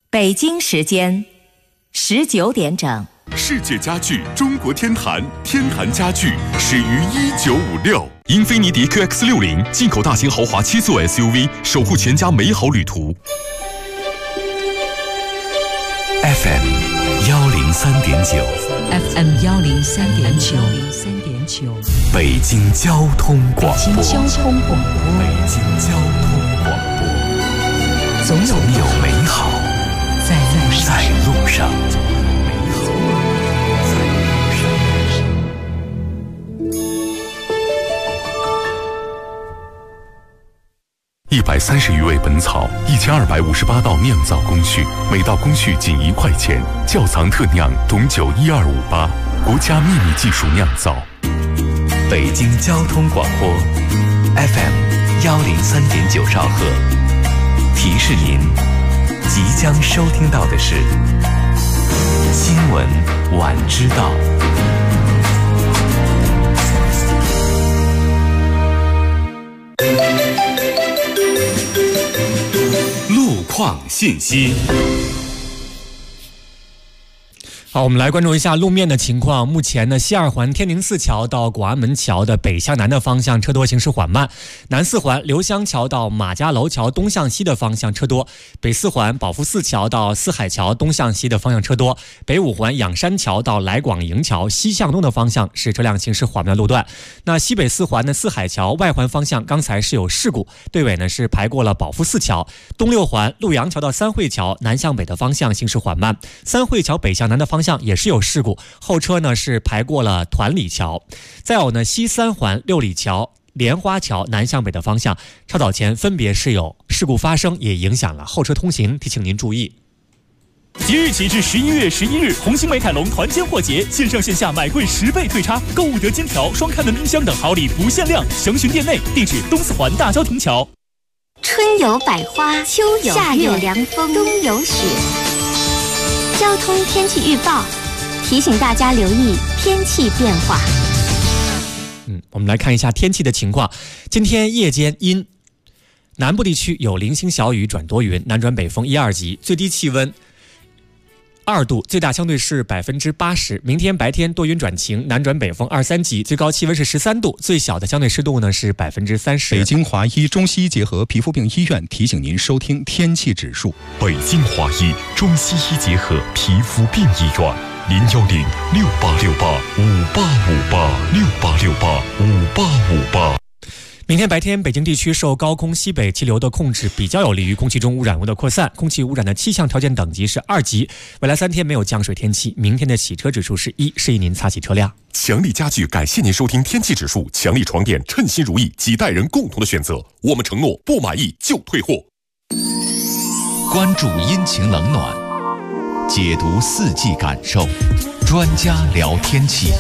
北京时间19点整。 世界家具中国天坛，天坛家具始于1956。英菲尼迪 QX60 进口大型豪华7座 SUV， 守护全家美好旅途。FM 103.9 FM 103.9 北京交通广播。 北京交通广播。 北京交通广播。 总有美好在路上。 130余味本草，1258道酿造工序，每道工序仅1块钱。窖藏特酿董酒12588，国家秘密技术酿造。 北京交通广播 FM 103.9兆赫，提示您，即将收听到的是新闻晚知道。 路况信息。 好，我们来关注一下路面的情况。目前呢，西二环天宁寺桥到广安门桥的北向南的方向车多，行驶缓慢；南四环刘香桥到马家楼桥东向西的方向车多；北四环宝福寺桥到四海桥东向西的方向车多；北五环仰山桥到来广营桥西向东的方向是车辆行驶缓慢的路段。那西北四环的四海桥外环方向刚才是有事故，队尾呢是排过了宝福寺桥。东六环陆阳桥到三汇桥南向北的方向行驶缓慢，三汇桥北向南的方向也是有事故，后车呢是排过了团里桥。再有呢，西三环六里桥莲花桥南向北的方向稍早前分别是有事故发生，也影响了后车通行，提醒您注意。 即日起至11月11日，红星美凯龙团坚货节，线上线下买贵10倍对差，购物得金条、双开门冰箱等好礼不限量，详询店内。地址东四环大郊亭桥。 春有百花，秋有夏有凉风，冬有雪。交通天气预报提醒大家留意天气变化。 我们来看一下天气的情况。今天夜间阴，南部地区有零星小雨转多云，南转北风1、2级，最低气温2度，最大相对湿80%。明天白天多云转晴，南转北风2、3级，最高气温是13度，最小的相对湿度呢是30%。 北京华医中西医结合皮肤病医院提醒您收听天气指数。 北京华医中西医结合皮肤病医院，0106868585858，68685858。 明天白天，北京地区受高空西北气流的控制，比较有利于空气中污染物的扩散。空气污染的气象条件等级是2级。未来3天没有降水天气。明天的洗车指数是1，示意您擦洗车辆。 强力家具感谢您收听天气指数。强力床垫，称心如意，几代人共同的选择。我们承诺不满意就退货。 关注阴晴冷暖，解读四季感受，专家聊天气。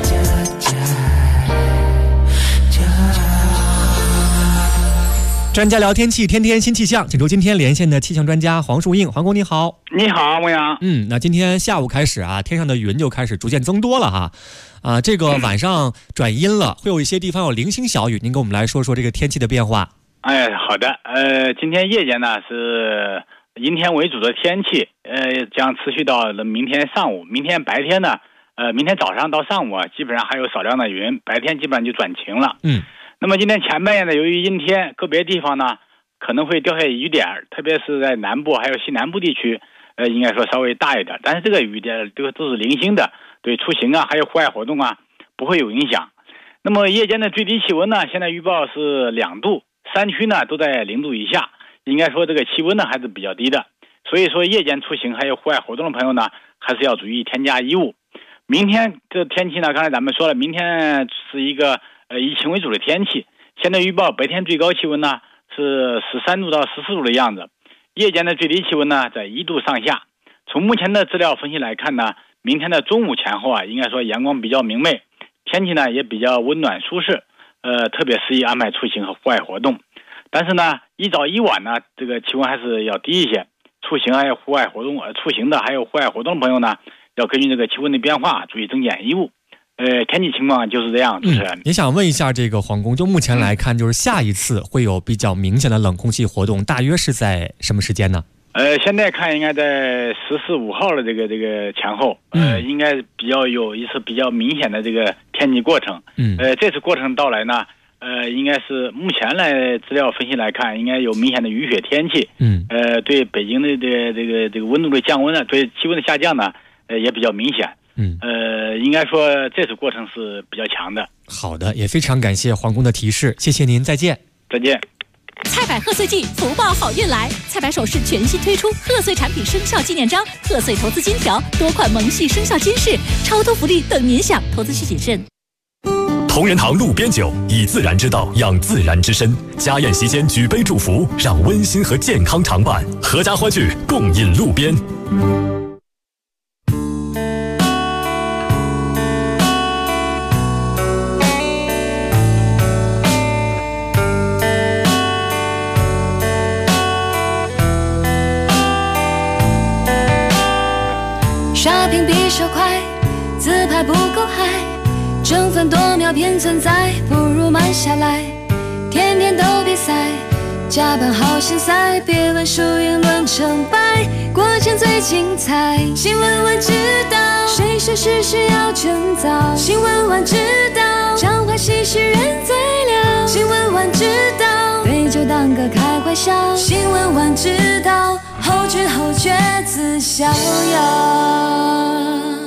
专家聊天气，天天新气象，请出今天连线的气象专家黄树映。黄工你好。 你好，牧羊。 那今天下午开始啊，天上的云就开始逐渐增多了哈。这个晚上转阴了，会有一些地方有零星小雨，您跟我们来说说这个天气的变化。 好的。今天夜间呢是阴天为主的天气，将持续到明天上午。明天白天呢，明天早上到上午啊，基本上还有少量的云，白天基本上就转晴了。那么今天前半夜呢，由于阴天，个别地方呢可能会掉下雨点，特别是在南部还有西南部地区，应该说稍微大一点。但是这个雨点这个都是零星的，对出行啊还有户外活动啊不会有影响。那么夜间的最低气温呢，现在预报是2度，山区呢都在0度以下，应该说这个气温呢还是比较低的。所以说夜间出行还有户外活动的朋友呢，还是要注意添加衣物。明天这天气呢，刚才咱们说了，明天是一个以晴为主的天气。现在预报白天最高气温呢是13度到14度的样子，夜间的最低气温呢在1度上下。从目前的资料分析来看呢，明天的中午前后啊，应该说阳光比较明媚，天气呢也比较温暖舒适，特别适宜安排出行和户外活动。但是呢，一早一晚呢，这个气温还是要低一些。出行还有户外活动，出行的还有户外活动的朋友呢，要根据这个气温的变化，注意增减衣物。天气情况就是这样，主持人。 也想问一下这个黄工，就目前来看，就是下一次会有比较明显的冷空气活动，大约是在什么时间呢？ 现在看应该在14、15号的这个前后，应该有一次比较明显的这个天气过程。这次过程到来呢，应该是目前来资料分析来看，应该有明显的雨雪天气。对北京的这个温度的降温呢，对气温的下降呢，也比较明显。应该说这次过程是比较强的。 好的，也非常感谢黄工的提示，谢谢您，再见。 再见。 菜百贺岁季，福报好运来！菜百首饰全新推出贺岁产品生肖纪念章、贺岁投资金条，多款萌系生肖金饰，超多福利等您享，投资需谨慎。 同仁堂路边酒，以自然之道养自然之身。家宴席间举杯祝福，让温馨和健康常伴。阖家欢聚，共饮路边。 刷屏比手快，自拍不够嗨，争分夺秒偏存在，不如慢下来。天天都比赛，加班好心塞，别问输赢论成败，过程最精彩。新闻晚知道，谁说事事要趁早？新闻晚知道，彰化喜事人最了。新闻晚知道，对酒当歌开怀笑。新闻晚知道，后知后觉自逍遥。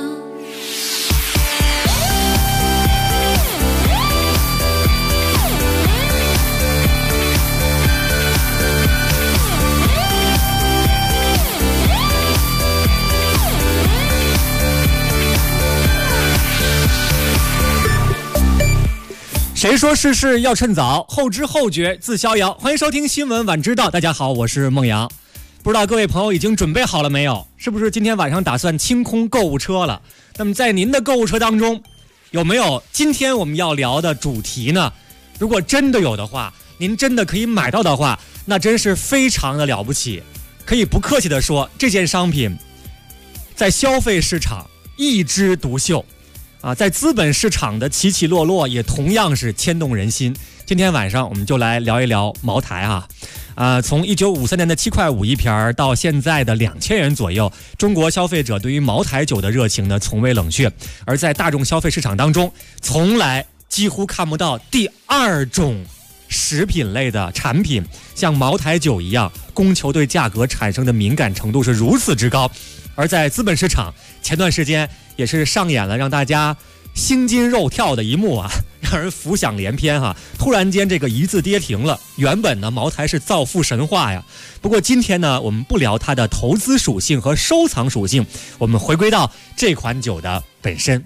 谁说事事要趁早？后知后觉自逍遥。欢迎收听新闻晚知道，大家好，我是孟阳。不知道各位朋友已经准备好了没有？是不是今天晚上打算清空购物车了？那么在您的购物车当中，有没有今天我们要聊的主题呢？如果真的有的话，您真的可以买到的话，那真是非常的了不起。可以不客气的说，这件商品在消费市场一枝独秀啊，在资本市场的起起落落也同样是牵动人心。今天晚上我们就来聊一聊茅台啊。从1953年的7块5一瓶到现在的2000元左右，中国消费者对于茅台酒的热情呢从未冷却。而在大众消费市场当中，从来几乎看不到第二种食品类的产品像茅台酒一样，供求对价格产生的敏感程度是如此之高。而在资本市场，前段时间也是上演了让大家心惊肉跳的一幕啊，让人浮想联翩哈。突然间这个一字跌停了，原本呢茅台是造富神话呀。不过今天呢，我们不聊它的投资属性和收藏属性，我们回归到这款酒的本身。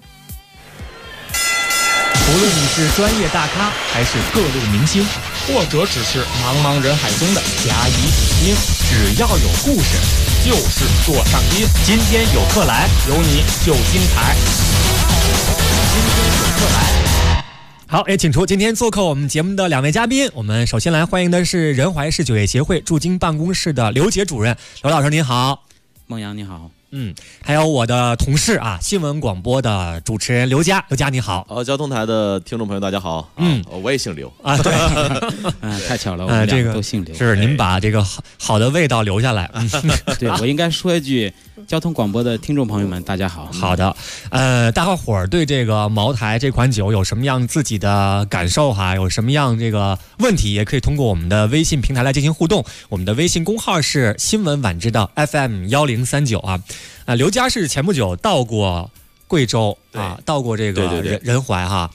无论你是专业大咖，还是各路明星， 或者只是茫茫人海中的甲乙丙丁， 只要有故事， 就是座上宾。 今天有客来， 有你就精彩。 今天有客来。好，也请出今天做客我们节目的2位嘉宾。我们首先来欢迎的是仁怀市酒业协会驻京办公室的刘杰主任。刘老师您好。 孟阳你好。 还有我的同事啊，新闻广播的主持人刘佳。刘佳你好。 交通台的听众朋友大家好。我也姓刘啊。对。 太巧了，我们俩都姓刘。 是您把这个好的味道留下来。 对，我应该说一句，交通广播的听众朋友们大家好。 好的。大伙儿对这个茅台这款酒有什么样自己的感受哈？有什么样这个问题，也可以通过我们的微信平台来进行互动。我们的微信公号是新闻晚知道 FM1039啊。刘佳是前不久到过贵州啊，到过这个仁怀哈。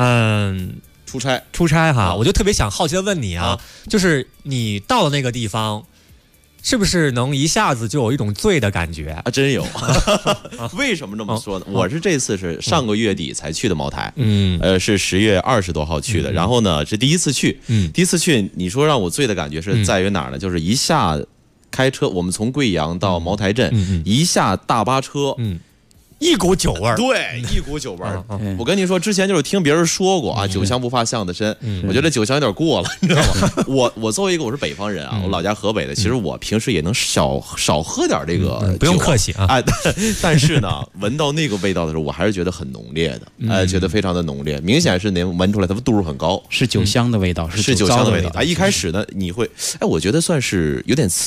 出差哈。我就特别想好奇的问你啊，就是你到了那个地方，是不是能一下子就有一种醉的感觉啊？真有。为什么这么说呢？我是这次是上个月底才去的茅台，是10月20多号去的。然后呢，是第一次去，你说让我醉的感觉是在于哪儿呢？就是一下开车，我们从贵阳到茅台镇，一下大巴车， 一股酒味儿。 对，一股酒味儿。我跟你说，之前就是听别人说过啊，酒香不怕巷子深。我觉得酒香有点过了，你知道吗？我作为一个我是北方人啊，我老家河北的，其实我平时也能少喝点这个酒。 不用客气啊。 但是呢，闻到那个味道的时候，我还是觉得很浓烈的，觉得非常的浓烈，明显是能闻出来它度数很高， 是酒香的味道， 是酒香的味道。一开始呢，你会我觉得算是有点刺激。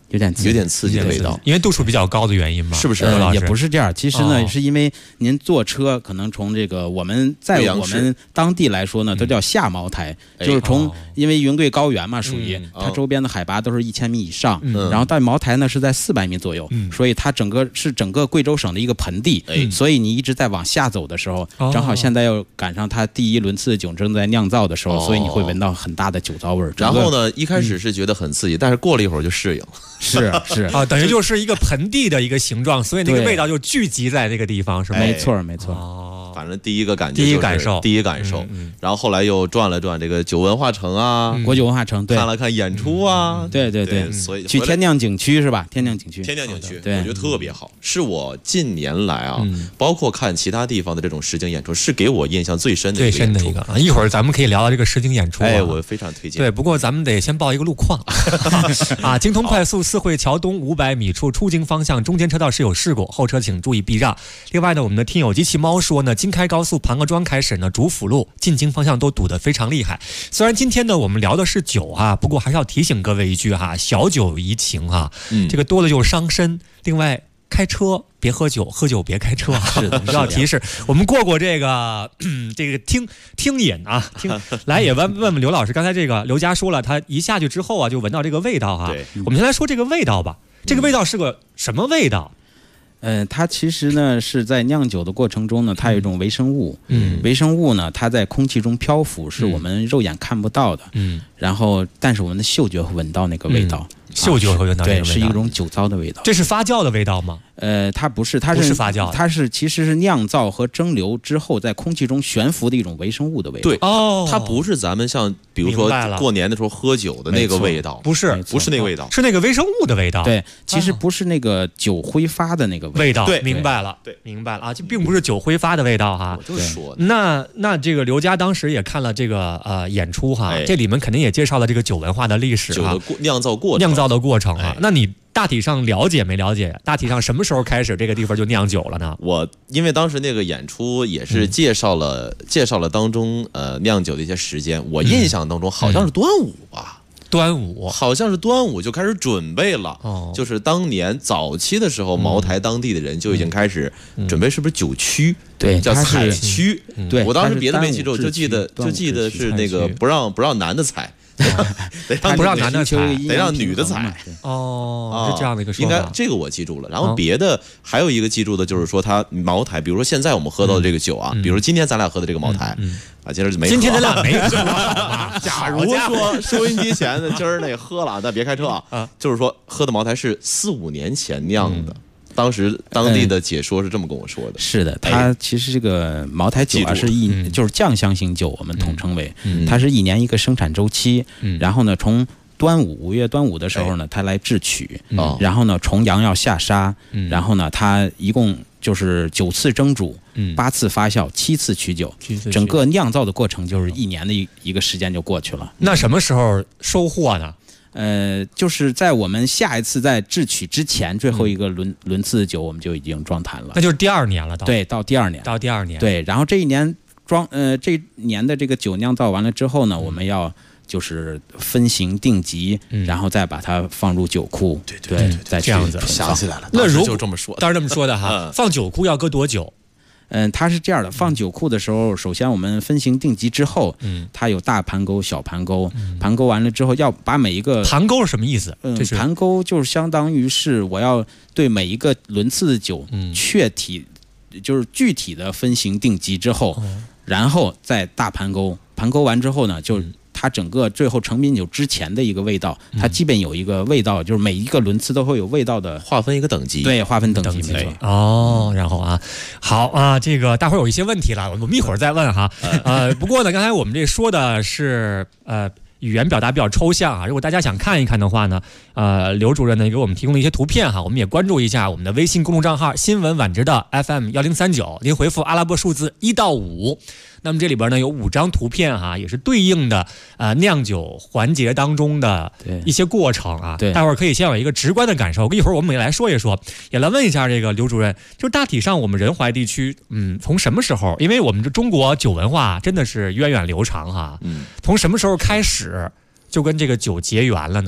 有点刺激的味道， 因为度数比较高的原因嘛， 是不是？ 也不是这样，其实呢，是因为您坐车可能从这个我们在我们当地来说呢，都叫下茅台，就是从因为云贵高原嘛，属于它周边的海拔都是1000米以上，然后但茅台呢是在400米左右，所以它整个贵州省的一个盆地，所以你一直在往下走的时候，正好现在要赶上它第一轮次的酒正在酿造的时候，所以你会闻到很大的酒糟味儿。 然后呢，一开始是觉得很刺激，但是过了一会儿就适应了。 是啊，等于就是一个盆地的一个形状，所以那个味道就聚集在那个地方，是吧？ 没错。 反正第一个感觉，第一感受。然后后来又转了转这个酒文化城啊， 国酒文化城， 看了看演出啊， 对。 所以去天酿景区是吧？天酿景区， 对，我觉得特别好，是我近年来啊，包括看其他地方的这种实景演出，是给我印象最深的一个啊。一会儿咱们可以聊到这个实景演出， 我非常推荐。 对，不过咱们得先报一个路况啊。京通快速四惠桥东500米处出京方向中间车道是有事故，后车请注意避让。另外呢，我们的听友机器猫说呢，京开高速盘河庄开始呢，主辅路进京方向都堵得非常厉害。虽然今天呢我们聊的是酒啊，不过还是要提醒各位一句哈，小酒怡情哈，这个多了就伤身。另外，开车别喝酒，喝酒别开车啊！ 是的， 要提示。我们过这个这个听饮啊，来也问刘老师，刚才这个刘佳说了，他一下去之后啊，就闻到这个味道哈。我们先来说这个味道吧。这个味道是个什么味道？ 它其实呢是在酿酒的过程中呢，它有一种微生物，微生物呢它在空气中漂浮，是我们肉眼看不到的，然后但是我们的嗅觉会闻到那个味道， 嗅觉会闻到那个味道， 对，是一种酒糟的味道。 这是发酵的味道吗？ 它不是，它不是发酵， 它其实是酿造和蒸馏之后在空气中悬浮的一种微生物的味道。 对，它不是咱们像比如说过年的时候喝酒的那个味道， 不是那个味道， 是那个微生物的味道。 对，其实不是那个酒挥发的那个味道。 对， 明白了啊，这并不是酒挥发的味道哈。 我就说， 那这个刘佳当时也看了这个演出哈，这里面肯定也介绍了这个酒文化的历史哈，酒的酿造的过程啊。那你大体上了解没了解？大体上什么时候开始这个地方就酿酒了呢？ 我因为当时那个演出也是介绍了当中酿酒的一些时间，我印象当中好像是端午吧。好像是端午就开始准备了，就是当年早期的时候，茅台当地的人就已经开始准备，是不是酒曲？ 对， 叫采曲。 对， 我当时别的没记住，就记得是那个不让男的采。 不让男的采， 得让女的采。 是这样的一个说法。 应该这个我记住了。然后别的还有一个记住的就是说，它茅台，比如说现在我们喝到的这个酒啊，比如今天咱俩喝的这个茅台啊，今天咱俩没喝。 假如说收音机前的今儿那喝了，那别开车啊。就是说喝的茅台是4-5年前酿的。当时当地的解说是这么跟我说的。 是的，它其实这个茅台酒啊是就是酱香型酒，我们统称为，它是1年一个生产周期。然后呢，从5月端午的时候呢，它来制曲，然后呢，重阳要下沙，然后呢，它一共就是9次蒸煮，8次发酵，7次取酒，整个酿造的过程就是1年的一个时间就过去了。 那什么时候收获呢？ 就是在我们下一次在制曲之前，最后一个轮次的酒，我们就已经装坛了。 那就是第2年了， 对，到第二年，对。然后这一年这一年的这个酒酿造完了之后呢，我们要就是分型定级，然后再把它放入酒库，对，再这样子。 想起来了， 那如果就这么说， 当然这么说的哈。放酒库要搁多久？ 它是这样的，放酒库的时候，首先我们分型定级之后，它有大盘沟、小盘沟，盘沟完了之后，要把每一个盘沟是什么意思？ 盘沟就是相当于是我要对每一个轮次的酒就是具体的分型定级之后，然后再大盘沟，盘沟完之后呢，就它整个最后成品酒之前的一个味道，它基本有一个味道，就是每一个轮次都会有味道的划分一个等级， 对，划分等级没错。 然后啊，好啊，这个大伙儿有一些问题了，我们一会儿再问哈。不过呢，刚才我们这说的是语言表达比较抽象啊，如果大家想看一看的话呢，刘主任呢给我们提供了一些图片哈，我们也关注一下我们的微信公众账号新闻晚知道 FM1039，您回复阿拉伯数字1到5。那么这里边呢有5张图片哈，也是对应的酿酒环节当中的一些过程啊。 对， 待会儿可以先有一个直观的感受，一会儿我们也来说一说，也来问一下这个刘主任，就是大体上我们仁怀地区，从什么时候？因为我们这中国酒文化真的是源远流长哈，从什么时候开始就跟这个酒结缘了呢？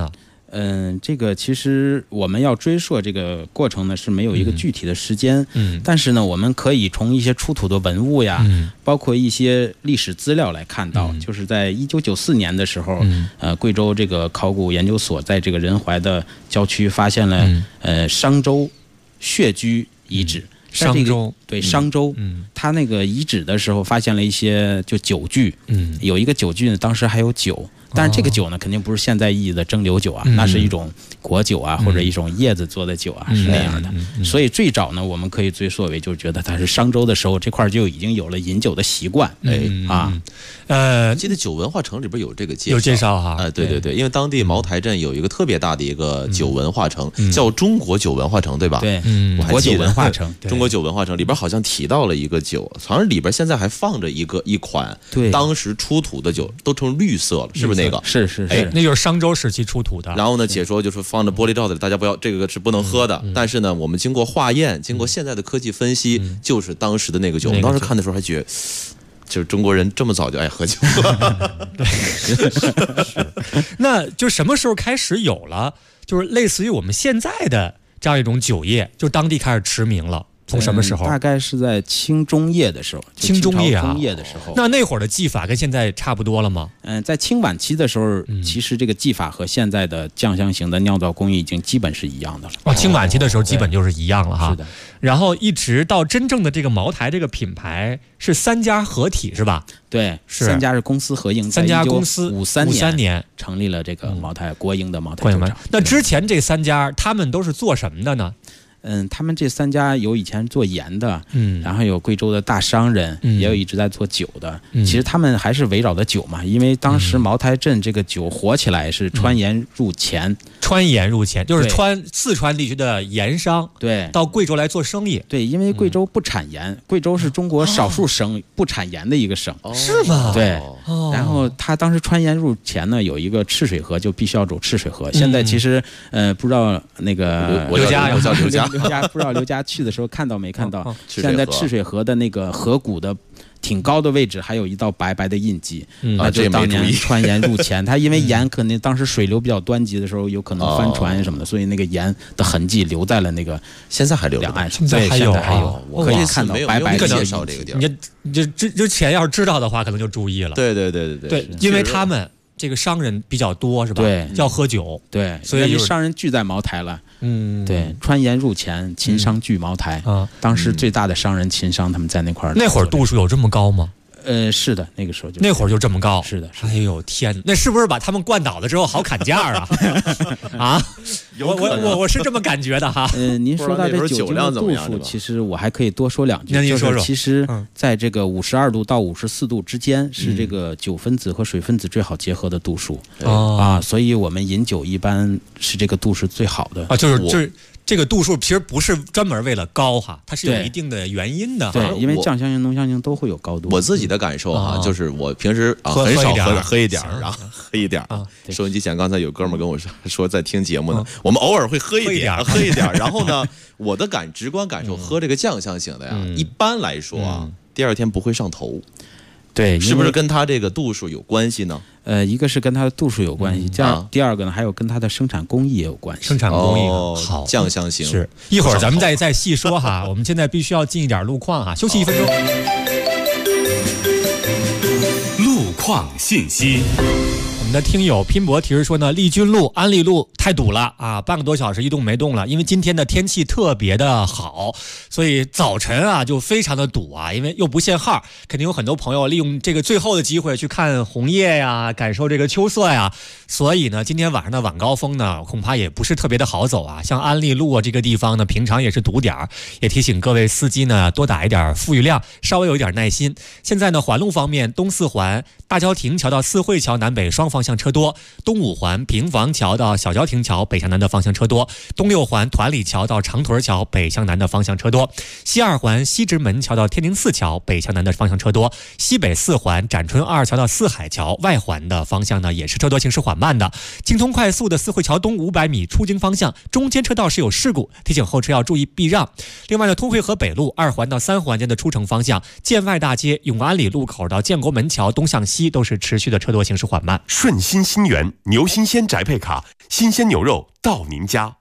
这个其实我们要追溯这个过程呢，是没有一个具体的时间。但是呢，我们可以从一些出土的文物呀，包括一些历史资料来看到，就是在1994年的时候，贵州这个考古研究所在这个仁怀的郊区发现了商周穴居遗址。 商周对商周，他那个遗址的时候发现了一些就酒具，有一个酒具呢，当时还有酒，但是这个酒呢，肯定不是现在意义的蒸馏酒啊，那是一种果酒啊，或者一种叶子做的酒啊，是那样的。所以最早呢，我们可以追溯为，就是觉得它是商周的时候，这块就已经有了饮酒的习惯。 记得酒文化城里边有这个介绍， 有介绍哈。 对，因为当地茅台镇有一个特别大的一个酒文化城，叫中国酒文化城，对吧？ 对， 我还记得国酒文化城， 中国酒文化城里边好像提到了一个酒，好像里边现在还放着一款，当时出土的酒都成绿色了，是不是那个？ 是， 那就是商周时期出土的。 然后呢，解说就是放着玻璃罩子里，大家不要，这个是不能喝的。但是呢，我们经过化验，经过现在的科技分析，就是当时的那个酒。我们当时看的时候还觉得，就是中国人这么早就爱喝酒。 那就什么时候开始有了，就是类似于我们现在的这样一种酒业，就当地开始驰名了？从什么时候？ 大概是在清中叶的时候。 清中叶啊， 中叶的时候。 那会儿的技法跟现在差不多了吗？ 在清晚期的时候，其实这个技法和现在的酱香型的酿造工艺已经基本是一样的了。 清晚期的时候基本就是一样了哈。 是的。 然后一直到真正的这个茅台这个品牌是3家合体是吧？ 对， 是 3家是公司合营， 3家公司 53 年成立了这个茅台国营的茅台酒厂。 那之前这3家他们都是做什么的呢？ 他们这3家有以前做盐的，然后有贵州的大商人，也有一直在做酒的。其实他们还是围绕着酒嘛，因为当时茅台镇这个酒火起来是川盐入黔， 川盐入黔就是四川地区的盐商对到贵州来做生意。 对，因为贵州不产盐，贵州是中国少数省不产盐的一个省。 是吗？ 对。然后他当时川盐入黔呢，有一个赤水河，就必须要走赤水河。现在其实不知道那个刘家不知道刘家去的时候看到没看到？现在赤水河的那个河谷的挺高的位置，还有一道白白的印记，那就当年川盐入黔。它因为盐可能当时水流比较湍急的时候，有可能翻船什么的，所以那个盐的痕迹留在了那个现在还留两岸。 现在还有， 可以看到白白的介绍这个地儿。 你就前要是知道的话，可能就注意了。 对， 因为他们这个商人比较多是吧？ 对， 要喝酒， 对， 所以商人聚在茅台了。对，川盐入黔，秦商聚茅台。当时最大的商人秦商他们在那块儿。 那会儿度数有这么高吗？ 是的，那个时候那会儿就这么高。 是的。 哎呦天哪，那是不是把他们灌倒了之后好砍价啊？啊，我是这么感觉的哈。 您说到这酒精的度数，其实我还可以多说2句。 那您说说。 其实在这个52度到54度之间，是这个酒分子和水分子最好结合的度数所以我们饮酒一般是这个度是最好的就是这个度数其实不是专门为了高哈，它是有一定的原因的。 对，因为酱香型、浓香型都会有高度。 我自己的感受哈，就是我平时很少喝一点，然后喝一点。收音机前刚才有哥们跟我说在听节目呢，我们偶尔会喝一点。然后呢，我的直观感受，喝这个酱香型的呀，一般来说第2天不会上头。 对， 是不是跟它这个度数有关系呢？ 一个是跟它的度数有关系，第2个呢，还有跟它的生产工艺也有关系。 生产工艺好， 酱香型是一会儿咱们再细说哈。我们现在必须要进一点路况哈，休息1分钟。 路况信息。 我们的听友拼搏提示说呢，丽君路、安利路太堵了啊，半个多小时一动没动了。因为今天的天气特别的好，所以早晨就非常的堵啊，因为又不限号，肯定有很多朋友利用这个最后的机会去看红叶呀，感受这个秋色呀。所以呢，今天晚上的晚高峰呢，恐怕也不是特别的好走啊。像安利路这个地方呢，平常也是堵点，也提醒各位司机呢多打一点富裕量，稍微有一点耐心。现在呢，环路方面，东4环大郊亭桥到四惠桥南北双方向车多，东5环平房桥到小郊亭桥北向南的方向车多，东6环团里桥到长屯桥北向南的方向车多，西2环西直门桥到天宁寺桥北向南的方向车多，西北4环展春2桥到四海桥外环的方向呢也是车多，行驶缓慢的。京通快速的四惠桥东500米出京方向中间车道是有事故，提醒后车要注意避让。另外呢，通惠河北路2环到3环间的出城方向建外大街永安里路口到建国门桥东向西都是持续的车多，行驶缓慢。 顺心心源牛新鲜宅配卡，新鲜牛肉到您家。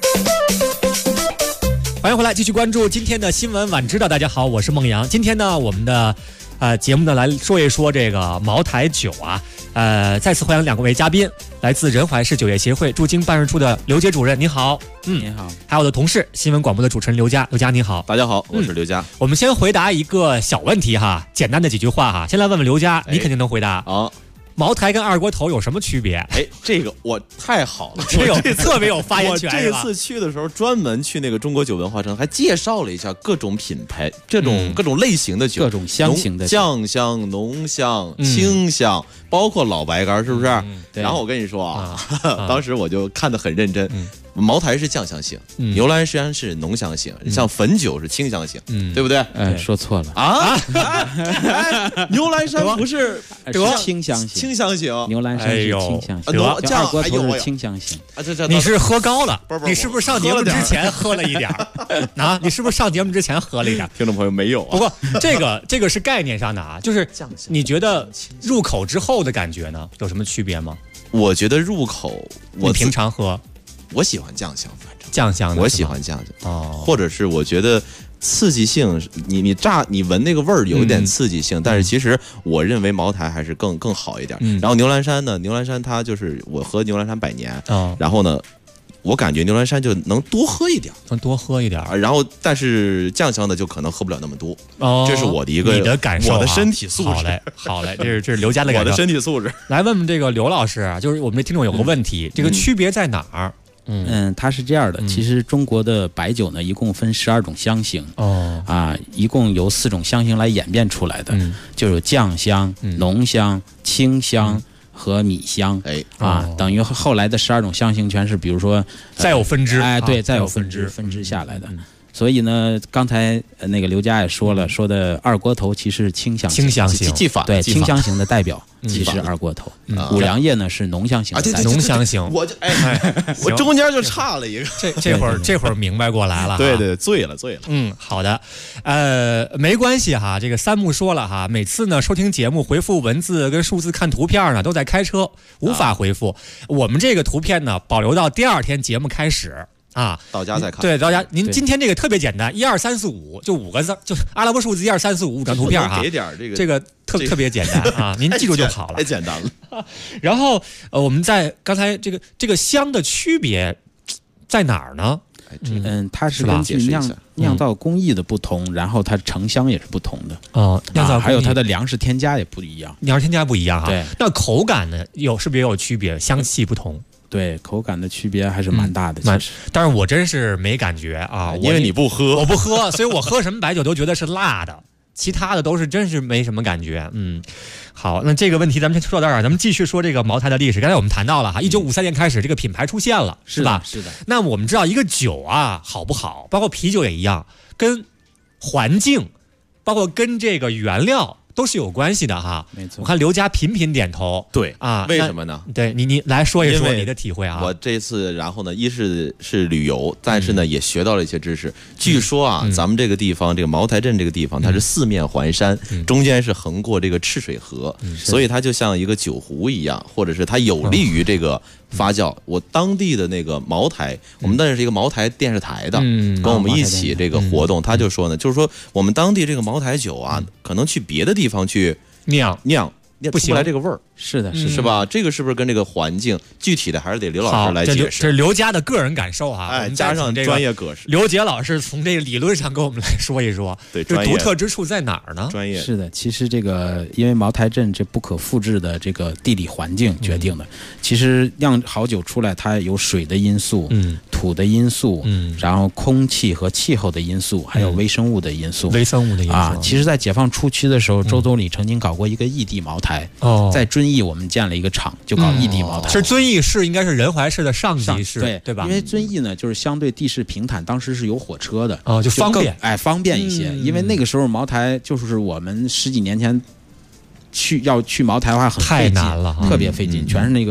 欢迎回来，继续关注今天的新闻晚知道。大家好，我是孟阳。今天呢，我们的节目呢来说一说这个茅台酒啊。再次欢迎2位嘉宾，来自仁怀市酒业协会驻京办事处的刘杰主任，您好。 您好。 还有我的同事，新闻广播的主持人刘佳，刘佳您好。 大家好，我是刘佳。 我们先回答一个小问题哈，简单的几句话哈。先来问问刘佳，你肯定能回答。 好。 茅台跟二锅头有什么区别？ 哎，这个我太好了， 这个特别有发言权。 我这次去的时候，专门去那个中国酒文化城，还介绍了一下各种品牌、各种类型的酒， 各种香型的酱香、浓香、清香，包括老白干，是不是？然后我跟你说啊，当时我就看得很认真。茅台是酱香型，牛栏山是浓香型，像汾酒是清香型，对不对？ 说错了啊！牛栏山不是清香型， 清香型， 牛栏山是清香型，二锅头是清香型。 你是喝高了，你是不是上节目之前喝了一点啊？你是不是上节目之前喝了一点？ 听众朋友没有啊？ 不过这个是概念上的啊，就是你觉得入口之后的感觉呢，有什么区别吗？ 我觉得入口， 你平常喝。 我喜欢酱香，反正酱香的， 我喜欢酱香哦，或者是我觉得刺激性，你闻那个味儿有一点刺激性，但是其实我认为茅台还是更好一点。然后牛栏山呢，牛栏山它就是我喝牛栏山100年，然后呢，我感觉牛栏山就能多喝一点，然后但是酱香的就可能喝不了那么多。这是我的一个你的感受， 我的身体素质。 好嘞，这是刘佳的感受， 我的身体素质。 来问问这个刘老师啊，就是我们的听众有个问题，这个区别在哪儿？ 它是这样的，其实中国的白酒呢，一共分12种香型，一共由4种香型来演变出来的，就有酱香、浓香、清香和米香，等于后来的12种香型全是，比如说再有分支， 对，再有分支下来的。所以呢，刚才那个刘佳也说了，说的二锅头其实是清香型，对，清香型的代表其实二锅头。五粮液呢是浓香型的， 浓香型。 我中间就差了一个， 这会儿明白过来了。 对，醉了。 好的，没关系哈。这个三木说了哈，每次呢收听节目回复文字跟数字看图片呢，都在开车，无法回复。我们这个图片呢，保留到第2天节目开始。 到家再看。 对，到家。您今天这个特别简单，1、2、3、4、5，就5个字，就阿拉伯数字1、2、3、4、5张图片哈。 给点这个特别简单啊，您记住就好了。 太简单了。 然后我们在刚才这个香的区别在哪儿呢？ 它是根据酿造工艺的不同，然后它成香也是不同的。 酿造还有它的粮食添加也不一样。 粮食添加不一样哈。 对。 那口感呢，是不是也有区别？香气不同。 对，口感的区别还是蛮大的。 但是我真是没感觉啊， 因为你不喝， 我不喝，所以我喝什么白酒都觉得是辣的，其他的都是真是没什么感觉。好，那这个问题咱们先说到这儿，咱们继续说这个茅台的历史。刚才我们谈到了哈，1953年开始这个品牌出现了，是吧？ 是的。 那我们知道一个酒啊好不好，包括啤酒也一样，跟环境，包括跟这个原料。都是有关系的哈， 没错。 我看刘佳频频点头。 对啊，为什么呢？ 对你来说一说你的体会啊。 我这次然后呢，一是旅游，但是呢也学到了一些知识。据说啊，咱们这个地方，这个茅台镇这个地方，它是4面环山，中间是横过这个赤水河，所以它就像一个酒壶一样，或者是它有利于这个发酵。我当地的那个茅台，我们那是一个茅台电视台的，跟我们一起这个活动，他就说呢，就是说我们当地这个茅台酒啊，可能去别的地方去酿不出来这个味儿。 是的， 是吧？这个是不是跟这个环境具体的还是得刘老师来解释？ 这是刘佳的个人感受哈， 加上专业格式。 刘杰老师从这个理论上跟我们来说一说， 对， 这独特之处在哪儿呢？ 专业是的，其实这个因为茅台镇这不可复制的这个地理环境决定的。其实酿好酒出来，它有水的因素，土的因素，然后空气和气候的因素，还有微生物的因素。其实，在解放初期的时候，周总理曾经搞过一个异地茅台，在遵义我们建了一个厂，就搞异地茅台。 是遵义市，应该是仁怀市的上级市，对吧？ 因为遵义呢，就是相对地势平坦，当时是有火车的， 就方便， 方便一些。因为那个时候茅台就是我们10几年前要去茅台的话很太难了， 特别费劲，全是那个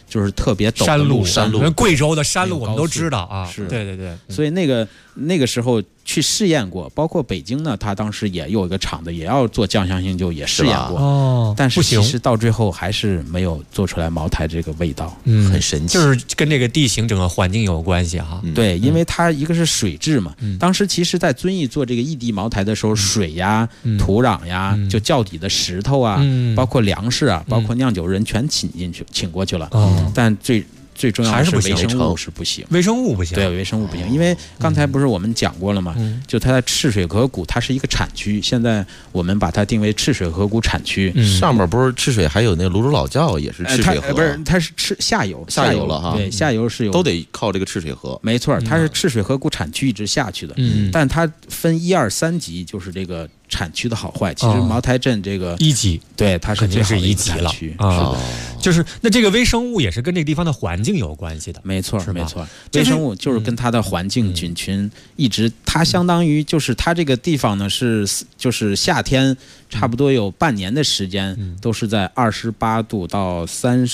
就是特别陡的路， 山路，贵州的山路我们都知道啊。 是， 对， 所以那个时候去试验过，包括北京呢，他当时也有一个厂子也要做酱香型酒，也试验过，但是其实到最后还是没有做出来茅台这个味道， 很神奇， 就是跟这个地形整个环境有关系哈。 对，因为它一个是水质嘛，当时其实在遵义做这个异地茅台的时候，水呀、土壤呀，就窖底的石头啊，包括粮食啊，包括酿酒人全请过去了，但最重要的是微生物是不行， 微生物不行， 对，微生物不行，因为刚才不是我们讲过了吗？就它在赤水河谷，它是一个产区，现在我们把它定为赤水河谷产区。 上面不是赤水还有那个泸州老窖也是赤水河， 不是，它是下游了哈， 对，下游是有都得靠这个赤水河， 没错，它是赤水河谷产区一直下去的，但它分1、2、3级，就是这个产区的好坏。其实茅台镇这个 1级， 对，它肯定是1级了，是的，就是那这个微生物也是跟这个地方的环境有关系的， 没错，微生物就是跟它的环境菌群一直，它相当于就是它这个地方呢就是夏天差不多有半年的时间都是在28度到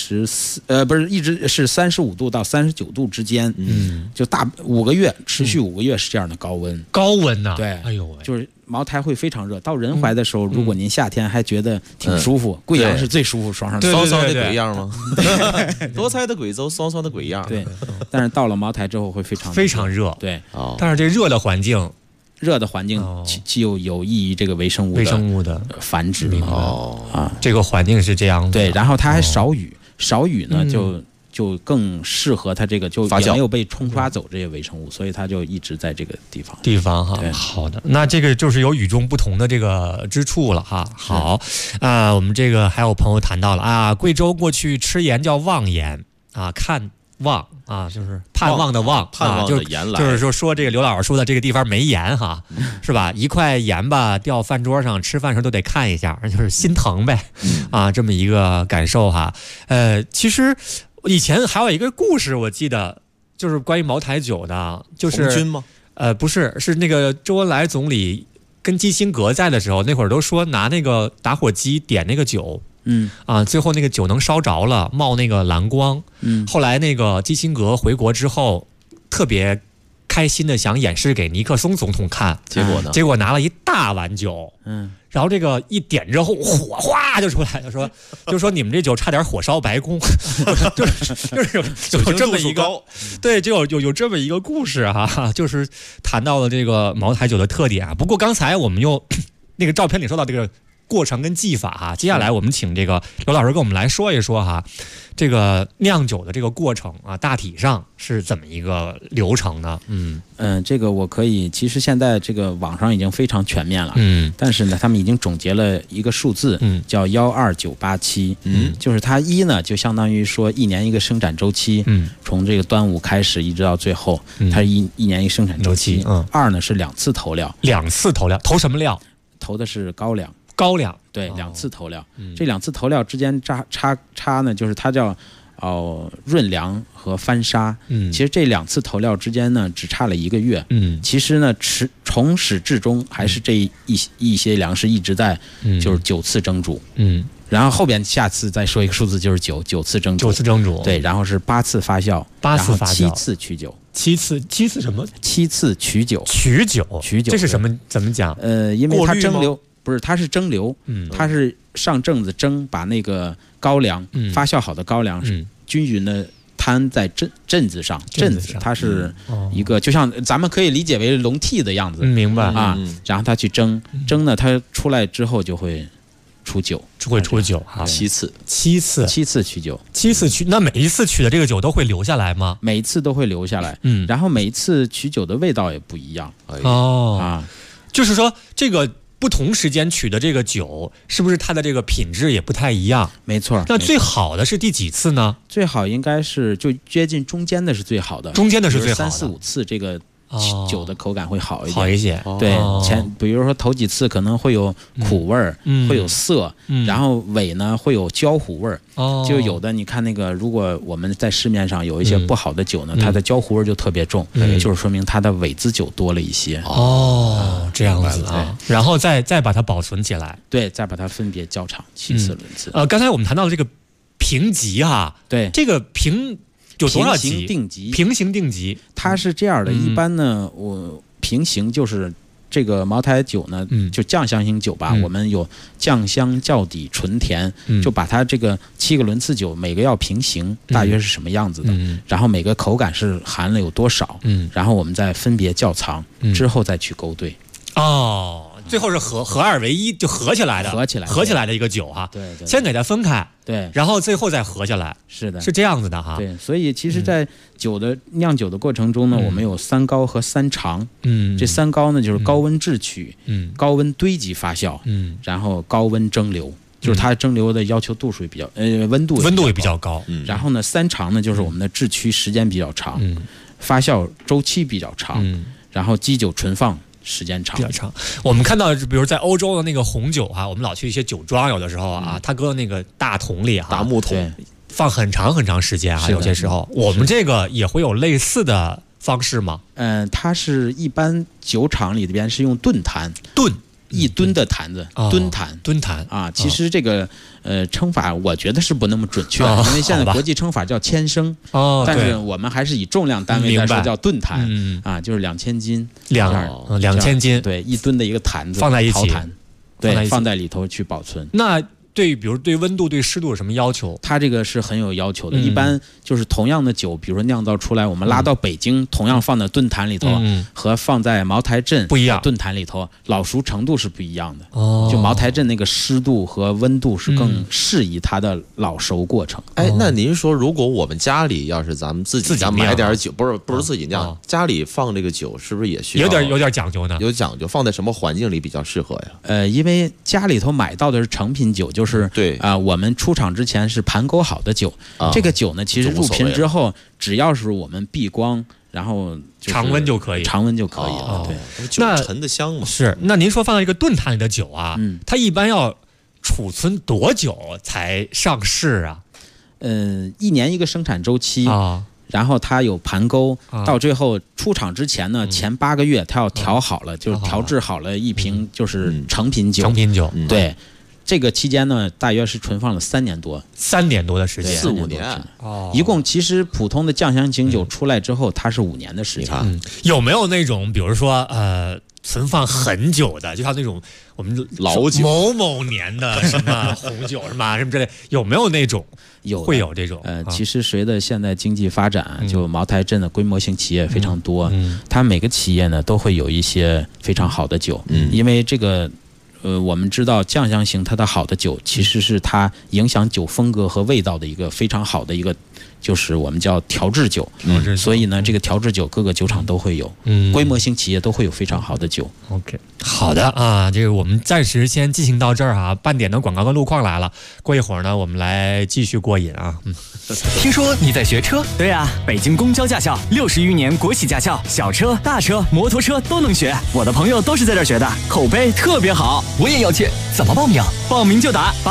34，不是一直是35度到39度之间，就5个月持续5个月是这样的高温呐， 对， 哎呦喂， 就是茅台会非常热，到仁怀的时候，如果您夏天还觉得挺舒服，贵阳是最舒服，爽爽爽爽的鬼样吗？多彩的贵州，爽爽的鬼样。 对，但是到了茅台之后会非常热。 对， 但是这热的环境就有益于这个微生物的繁殖这个环境是这样的。 对，然后它还少雨呢就更适合它这个，就也没有被冲刷走这些微生物，所以它就一直在这个地方哈。好的，那这个就是有与众不同的这个之处了哈。好，我们这个还有朋友谈到了啊，贵州过去吃盐叫望盐啊，看望啊，就是盼望的望， 盼望的盐来， 就是说这个刘老师说的这个地方没盐哈，是吧？一块盐吧掉饭桌上，吃饭时候都得看一下，就是心疼呗，这么一个感受哈。其实以前还有一个故事，我记得就是关于茅台酒的，就是红军吗？ 不是，是那个周恩来总理跟基辛格在的时候，那会儿都说拿那个打火机点那个酒，最后那个酒能烧着了，冒那个蓝光。后来那个基辛格回国之后，特别开心的想演示给尼克松总统看， 结果呢？ 结果拿了一大碗酒，然后这个一点之后，火哗就出来了，就说你们这酒差点火烧白宫，就是有这么一个，对，就有这么一个故事哈，就是谈到了这个茅台酒的特点啊。不过刚才我们又那个照片里说到这个过程跟技法哈，接下来我们请这个刘老师跟我们来说一说哈，这个酿酒的这个过程啊，大体上是怎么一个流程呢？ 这个我可以，其实现在这个网上已经非常全面了，但是呢，他们已经总结了一个数字，叫12987，就是它1呢就相当于说1年一个生产周期，从这个端午开始一直到最后，它是一年一个生产周期。2呢是2次投料 ，2次投料，投什么料？ 投的是高粱。对，2次投料，这2次投料之间差呢，就是它叫润粮和翻砂。其实这2次投料之间呢，只差了1个月。其实呢，从始至终还是这一些粮食一直在，就是9次蒸煮。然后后边下次再说一个数字，就是9次蒸煮。 9次蒸煮， 对，然后是8次发酵 ，8次发酵， 7次取酒。 7次什么 ？7次取酒。 取酒，这是什么？怎么讲？ 因为它蒸馏。不是，它是蒸馏，它是上阵子蒸，把那个高粱发酵好的高粱均匀的摊在阵子上，它是一个就像咱们可以理解为笼屉的样子， 明白啊？然后它去蒸呢，它出来之后就会出酒， 会出酒啊 ，7次取酒 ，7次取，那每一次取的这个酒都会留下来吗？ 每一次都会留下来，然后每一次取酒的味道也不一样就是说这个不同时间取的这个酒，是不是它的这个品质也不太一样？ 没错。 那最好的是第几次呢？ 最好应该是就接近中间的是最好的， 中间的是最好的， 3、4、5次这个酒的口感会好一些。 对，比如说头几次可能会有苦味儿，会有涩，然后尾呢会有焦糊味儿。就有的你看那个，如果我们在市面上有一些不好的酒呢，它的焦糊味就特别重，就是说明它的尾滋酒多了一些。 这样子啊，然后再把它保存起来。 对，再把它分别窖藏7次轮次。 刚才我们谈到的这个评级啊， 对， 这个评有多少级？平行定级， 它是这样的。一般呢，我平行就是这个茅台酒呢，就酱香型酒吧，我们有酱香、窖底、醇甜，就把它这个7个轮次酒每个要平行，大约是什么样子的，然后每个口感是含了有多少，然后我们再分别窖藏，之后再去勾兑。 哦。最后是合二为一，就合起来的一个酒哈。 对， 先给它分开， 对， 然后最后再合下来。 是的， 是这样子的哈。 对，所以其实，在酿酒的过程中呢，我们有3高和3长。这3高呢，就是高温制曲，高温堆积发酵，然后高温蒸馏，就是它蒸馏的要求度数也比较，温度也比较高。 然后呢，3长呢，就是我们的制曲时间比较长，发酵周期比较长，然后基酒存放时间长， 比较长。我们看到，比如在欧洲的那个红酒啊，我们老去一些酒庄，有的时候啊，它搁那个大桶里大木桶， 放很长时间啊。有些时候，我们这个也会有类似的方式吗？ 它是一般酒厂里边是用炖坛1吨的坛子，吨坛啊。其实这个称法我觉得是不那么准确，因为现在国际称法叫千升，但是我们还是以重量单位来说叫吨坛啊，就是2000斤 ，2000斤， 对，1吨的一个坛子放在一起， 陶坛，对，放在里头去保存。 那比如对温度、对湿度有什么要求？ 它这个是很有要求的。一般就是同样的酒，比如说酿造出来，我们拉到北京，同样放在炖坛里头，和放在茅台镇不一样， 炖坛里头老熟程度是不一样的。就茅台镇那个湿度和温度是更适宜它的老熟过程。 那您说，如果我们家里要是咱们自己家买点酒，不是自己酿，家里放这个酒，是不是也需要有点讲究呢？ 有讲究，放在什么环境里比较适合呀？ 因为家里头买到的是成品酒，就是对我们出厂之前是盘勾好的酒，这个酒呢，其实入瓶之后，只要是我们避光，然后常温就可以了。对， 酒沉的香嘛。 是，那您说放到一个炖坛里的酒啊，它一般要储存多久才上市啊 ？1年一个生产周期啊。然后它有盘勾，到最后出厂之前呢，前8个月它要调好了，就是调制好了一瓶就是成品酒。对。这个期间呢，大约是存放了3年多的时间 ，4-5年。 一共其实普通的酱香型酒出来之后，它是5年的时间。 有没有那种，比如说存放很久的，就像那种我们老酒某年的什么红酒什么之类，有没有那种？会有这种。 其实随着现在经济发展，就茅台镇的规模型企业非常多，它每个企业呢都会有一些非常好的酒，因为这个。我们知道酱香型它的好的酒，其实是它影响酒风格和味道的一个非常好的一个，就是我们叫调制酒。所以呢，这个调制酒各个酒厂都会有，规模型企业都会有非常好的酒。 OK， 好的啊，这个我们暂时先进行到这儿啊。半点的广告跟路况来了，过一会儿呢，我们来继续过瘾啊。 听说你在学车？对啊，北京公交驾校60余年国企驾校，小车、大车、摩托车都能学。我的朋友都是在这儿学的，口碑特别好。我也要去，怎么报名？报名就打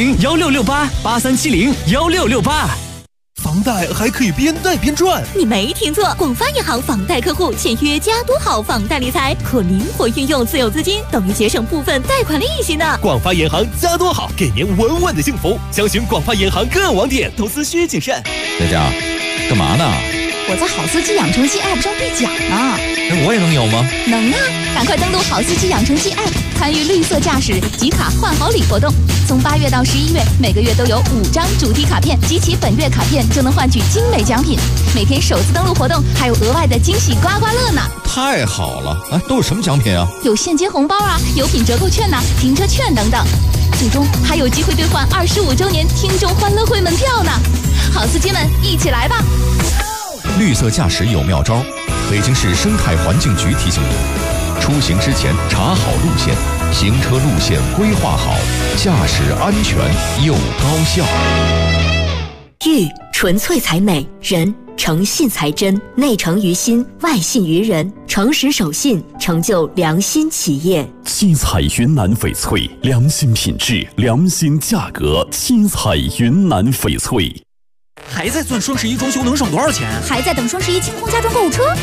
83701668，83701668。 房贷还可以边贷边赚， 你没听错，广发银行房贷客户签约加多好房贷理财，可灵活运用自有资金，等于节省部分贷款利息呢。 广发银行加多好，给您稳稳的幸福。详询广发银行各网点，投资需谨慎。 佳佳，干嘛呢？ 我在好司机养成记 App 上兑奖呢。 我也能有吗？ 能啊！赶快登录好司机养成记 App， 参与绿色驾驶集卡换好礼活动。从8月到11月，每个月都有5张主题卡片，集齐本月卡片就能换取精美奖品。每天首次登录活动还有额外的惊喜刮刮乐呢！ 太好了！都有什么奖品啊？ 有现金红包啊，有品折扣券呐，停车券等等。最终还有机会兑换25周年听众欢乐会门票呢！好司机们，一起来吧！ 绿色驾驶有妙招，北京市生态环境局提醒您：出行之前查好路线，行车路线规划好，驾驶安全又高效。 玉纯粹才美，人诚信才真，内诚于心，外信于人，诚实守信，成就良心企业。 七彩云南翡翠，良心品质，良心价格，七彩云南翡翠。 还在算双11装修能省多少钱？ 还在等双11清空家装购物车？ 甭等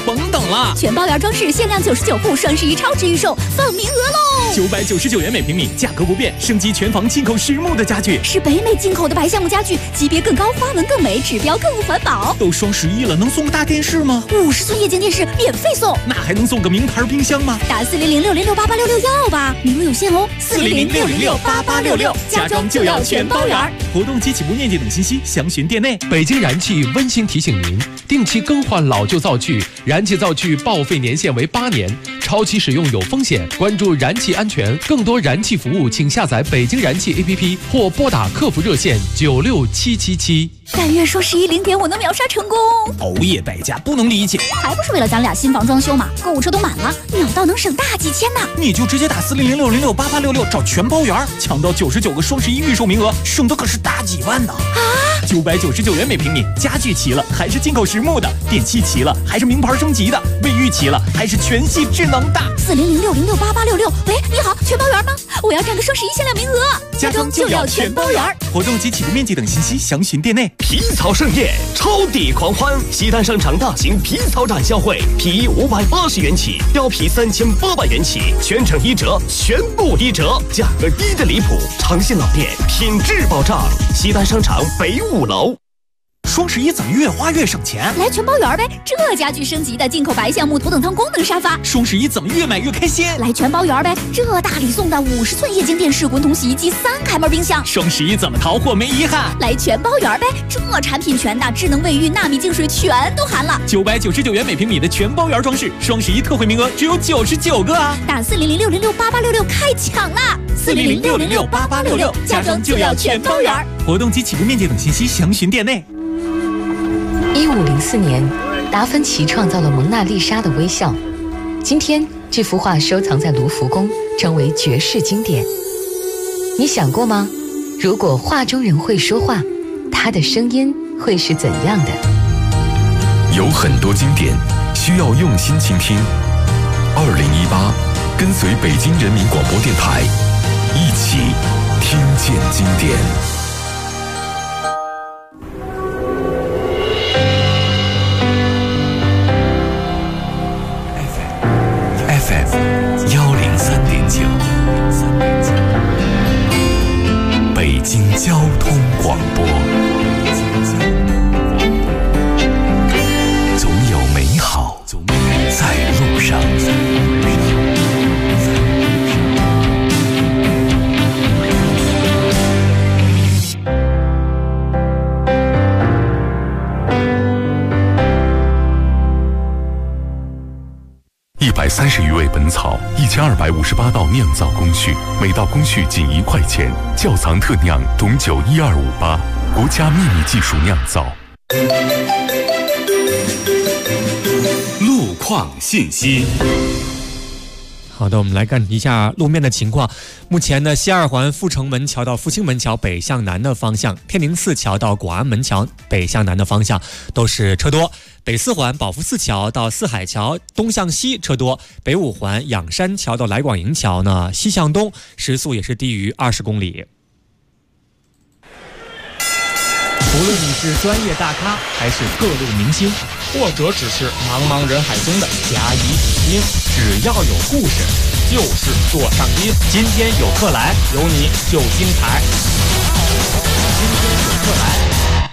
了！ 全包圆装饰限量99户，双11超值预售，放名额喽 ！999元每平米，价格不变，升级全房进口实木的家具， 是北美进口的白橡木家具，级别更高，花纹更美，指标更环保。 都双11了，能送个大电视吗 ？50寸液晶电视免费送， 那还能送个名牌冰箱吗？ 打40060688866要吧，名额有限哦！40060688866，家装就要全包圆。 活动及起步面积等信息详询店内。 北京燃气温馨提醒您：定期更换老旧灶具，燃气灶具报废年限为8年，超期使用有风险。关注燃气安全，更多燃气服务，请下载北京燃气 APP 或拨打客服热线96777。 但愿双11零点5能秒杀成功。 熬夜败家不能理解， 还不是为了咱俩新房装修嘛？购物车都满了，秒到能省大几千呢。 你就直接打40060688866找全包圆，抢到99个双11预售名额，省的可是大几万呢！ 啊 ！999元每平米，家具齐了还是进口实木的，电器齐了还是名牌升级的，卫浴齐了还是全系智能的。 40060688866，喂，你好，全包圆吗？我要占个双11限量名额， 家装就要全包圆。活动及起步面积等信息详询店内。 皮草盛宴，超抵狂欢！西单商场大型皮草展销会，皮衣580元起，貂皮3800元起，全程1折，全部1折，价格低的离谱，长信老店，品质保障。西单商场北5楼。 双11怎么越花越省钱？ 来全包圆呗！这家具升级的进口白橡木头等舱功能沙发。 双11怎么越买越开心？ 来全包圆呗！这大礼送的50寸液晶电视、滚筒洗衣机、3开门冰箱。 双11怎么淘货没遗憾？ 来全包圆呗！这产品全的，智能卫浴、纳米净水全都含了。 999元每平米的全包圆装饰，双11特惠名额只有99个啊！ 打40060688866开抢啦！40060688866，家装就要全包圆。 活动及起步面积等信息详询店内。 1504年，达芬奇创造了蒙娜丽莎的微笑。今天，这幅画收藏在卢浮宫，成为绝世经典。你想过吗？如果画中人会说话，他的声音会是怎样的？ 有很多经典需要用心倾听。2018，跟随北京人民广播电台，一起听见经典。 北京交通广播，总有美好在路上。 130余味本草，1258道酿造工序，每道工序仅1块钱。窖藏特酿董酒12588，国家秘密技术酿造。 路况信息。 好的，我们来看一下路面的情况。目前呢，西二环阜成门桥到复兴门桥北向南的方向，天宁寺桥到广安门桥北向南的方向都是车多。北四环宝福寺桥到四海桥东向西车多。北五环仰山桥到来广营桥呢，西向东时速也是低于20公里。 无论你是专业大咖还是各路明星，或者只是茫茫人海中的甲乙丙丁，只要有故事，就是座上宾。今天有客来，有你就精彩。今天有客来，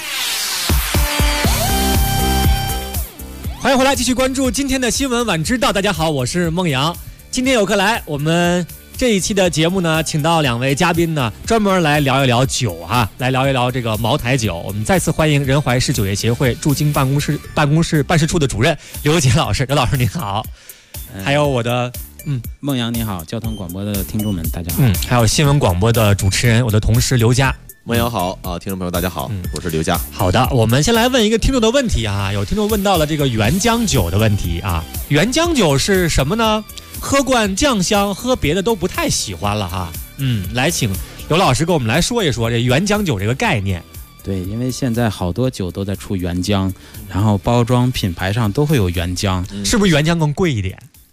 欢迎回来，继续关注今天的新闻晚知道。大家好，我是孟阳。今天有客来，我们这一期的节目呢，请到2位嘉宾呢，专门来聊一聊酒啊，来聊一聊这个茅台酒。我们再次欢迎仁怀市酒业协会驻京办事处的主任刘杰老师。刘老师您好，还有我的孟阳你好，交通广播的听众们大家好， 还有新闻广播的主持人我的同事刘佳。 孟阳好啊，听众朋友大家好，我是刘佳。 好的，我们先来问一个听众的问题啊，有听众问到了这个原浆酒的问题啊，原浆酒是什么呢？喝惯酱香，喝别的都不太喜欢了哈。来请刘老师给我们来说一说这原浆酒这个概念。 对，因为现在好多酒都在出原浆，然后包装品牌上都会有原浆， 是不是原浆更贵一点？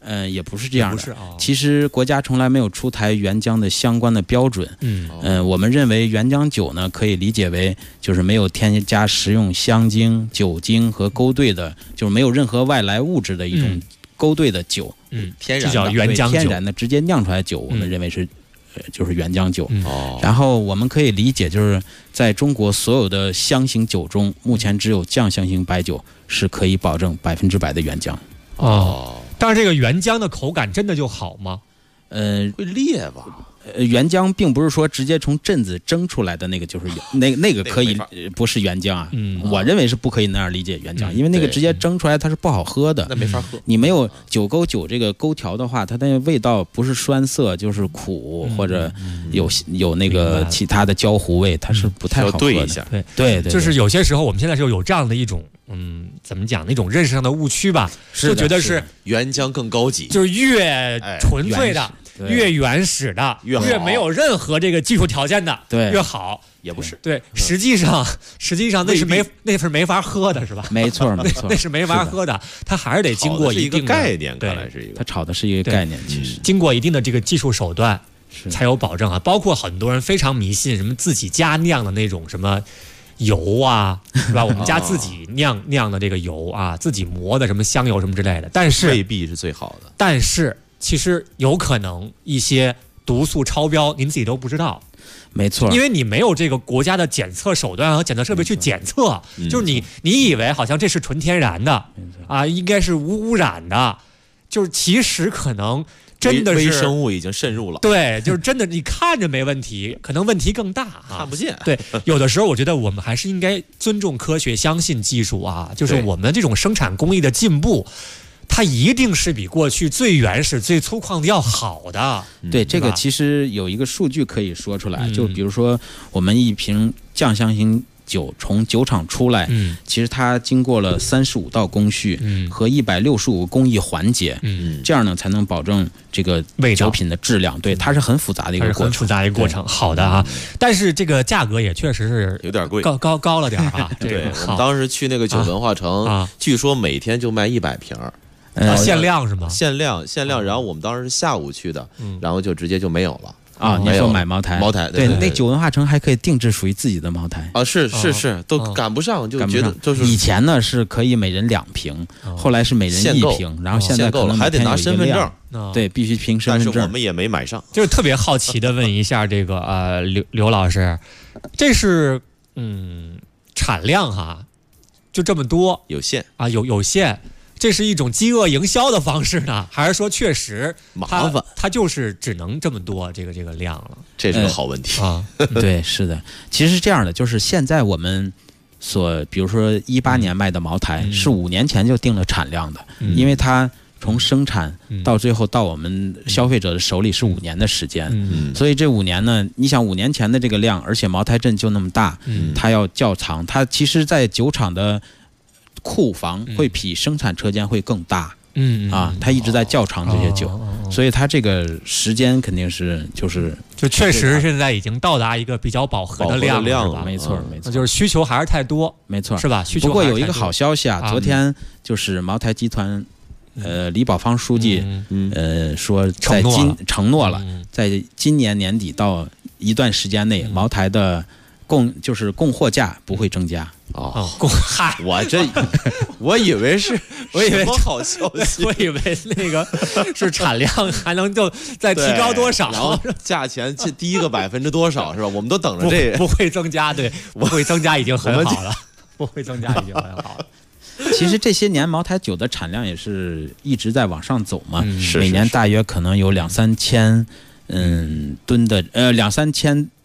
也不是这样的。其实国家从来没有出台原浆的相关的标准。我们认为原浆酒呢，可以理解为就是没有添加食用香精、酒精和勾兑的，就是没有任何外来物质的一种勾兑的酒。 天然的叫原浆酒， 天然的直接酿出来的酒，我们认为是就是原浆酒。然后我们可以理解，就是在中国所有的香型酒中，目前只有酱香型白酒是可以保证100%的原浆。 但是这个原浆的口感真的就好吗？ 会裂吧？ 原浆并不是说直接从镇子蒸出来的那个就是那个可以不是原浆啊。我认为是不可以那样理解原浆，因为那个直接蒸出来它是不好喝的， 那没法喝。 你没有酒沟酒这个勾调的话，它的味道不是酸涩就是苦，或者有那个其他的焦糊味，它是不太好喝的。 对一下， 对， 就是有些时候我们现在是有这样的一种怎么讲那种认识上的误区吧，就觉得是原浆更高级， 就是越纯粹的。越原始的越没有任何这个技术条件的越好， 也不是。 对，实际上那是没法喝的，是吧？ 没错， 那是没法喝的，它还是得经过一定的概念，看来是一个。 它炒的是一个概念，其实经过一定的这个技术手段才有保证啊。包括很多人非常迷信什么自己家酿的那种什么油啊，是吧？我们家自己酿的这个油啊，自己磨的什么香油什么之类的，但是未必是最好的。 但是其实有可能一些毒素超标，您自己都不知道。 没错， 因为你没有这个国家的检测手段和检测设备去检测，就是你以为好像这是纯天然的啊，应该是无污染的，就是其实可能真的是微生物已经渗入了。 对，就是真的，你看着没问题，可能问题更大啊， 看不见。 对，有的时候我觉得我们还是应该尊重科学，相信技术啊，就是我们这种生产工艺的进步。它一定是比过去最原始、最粗犷的要好的。 对，这个其实有一个数据可以说出来，就比如说我们一瓶酱香型酒从酒厂出来，其实它经过了35道工序和165个工艺环节，这样呢才能保证这个酒品的质量。对，它是很复杂的一个过程。 很复杂的一个过程，好的啊。但是这个价格也确实是有点贵， 高了点啊。 对，我们当时去那个酒文化城，据说每天就卖100瓶。 限量是吗？ 限量。然后我们当时是下午去的，然后就直接就没有了啊。你说买茅台，对，那酒文化城还可以定制属于自己的茅台啊。是，都赶不上，就觉得就是以前呢是可以每人2瓶，后来是每人1瓶，然后现在可能还得拿身份证， 对，必须凭身份证。 但是我们也没买上。 就是特别好奇的问一下这个刘老师，这是产量哈，就这么多， 有限啊，有限。这是一种饥饿营销的方式呢，还是说确实麻烦？ 它就是只能这么多这个量了？ 这是个好问题啊。 对，是的，其实是这样的，就是现在我们比如说18年卖的茅台，是5年前就定了产量的，因为它从生产到最后到我们消费者的手里是5年的时间，所以这5年呢，你想5年前的这个量，而且茅台镇就那么大，它要窖藏，它其实在酒厂的库房会比生产车间会更大，它一直在窖藏这些酒，所以它这个时间肯定是就确实现在已经到达一个比较饱和的量了， 没错， 就是需求还是太多， 没错， 是吧？需求。 不过有一个好消息啊，昨天就是茅台集团李宝芳书记说承诺了，在今年年底到一段时间内，茅台的供货价不会增加。 嗨， 我以为是，我以为好消息， 我以为那个是产量还能就再提高多少， 然后价钱这第一个%多少是吧？我们都等着这不会增加，对，不会增加已经很好了，不会增加已经很好了。 其实这些年茅台酒的产量也是一直在往上走嘛，每年大约可能有2-3千吨的2-3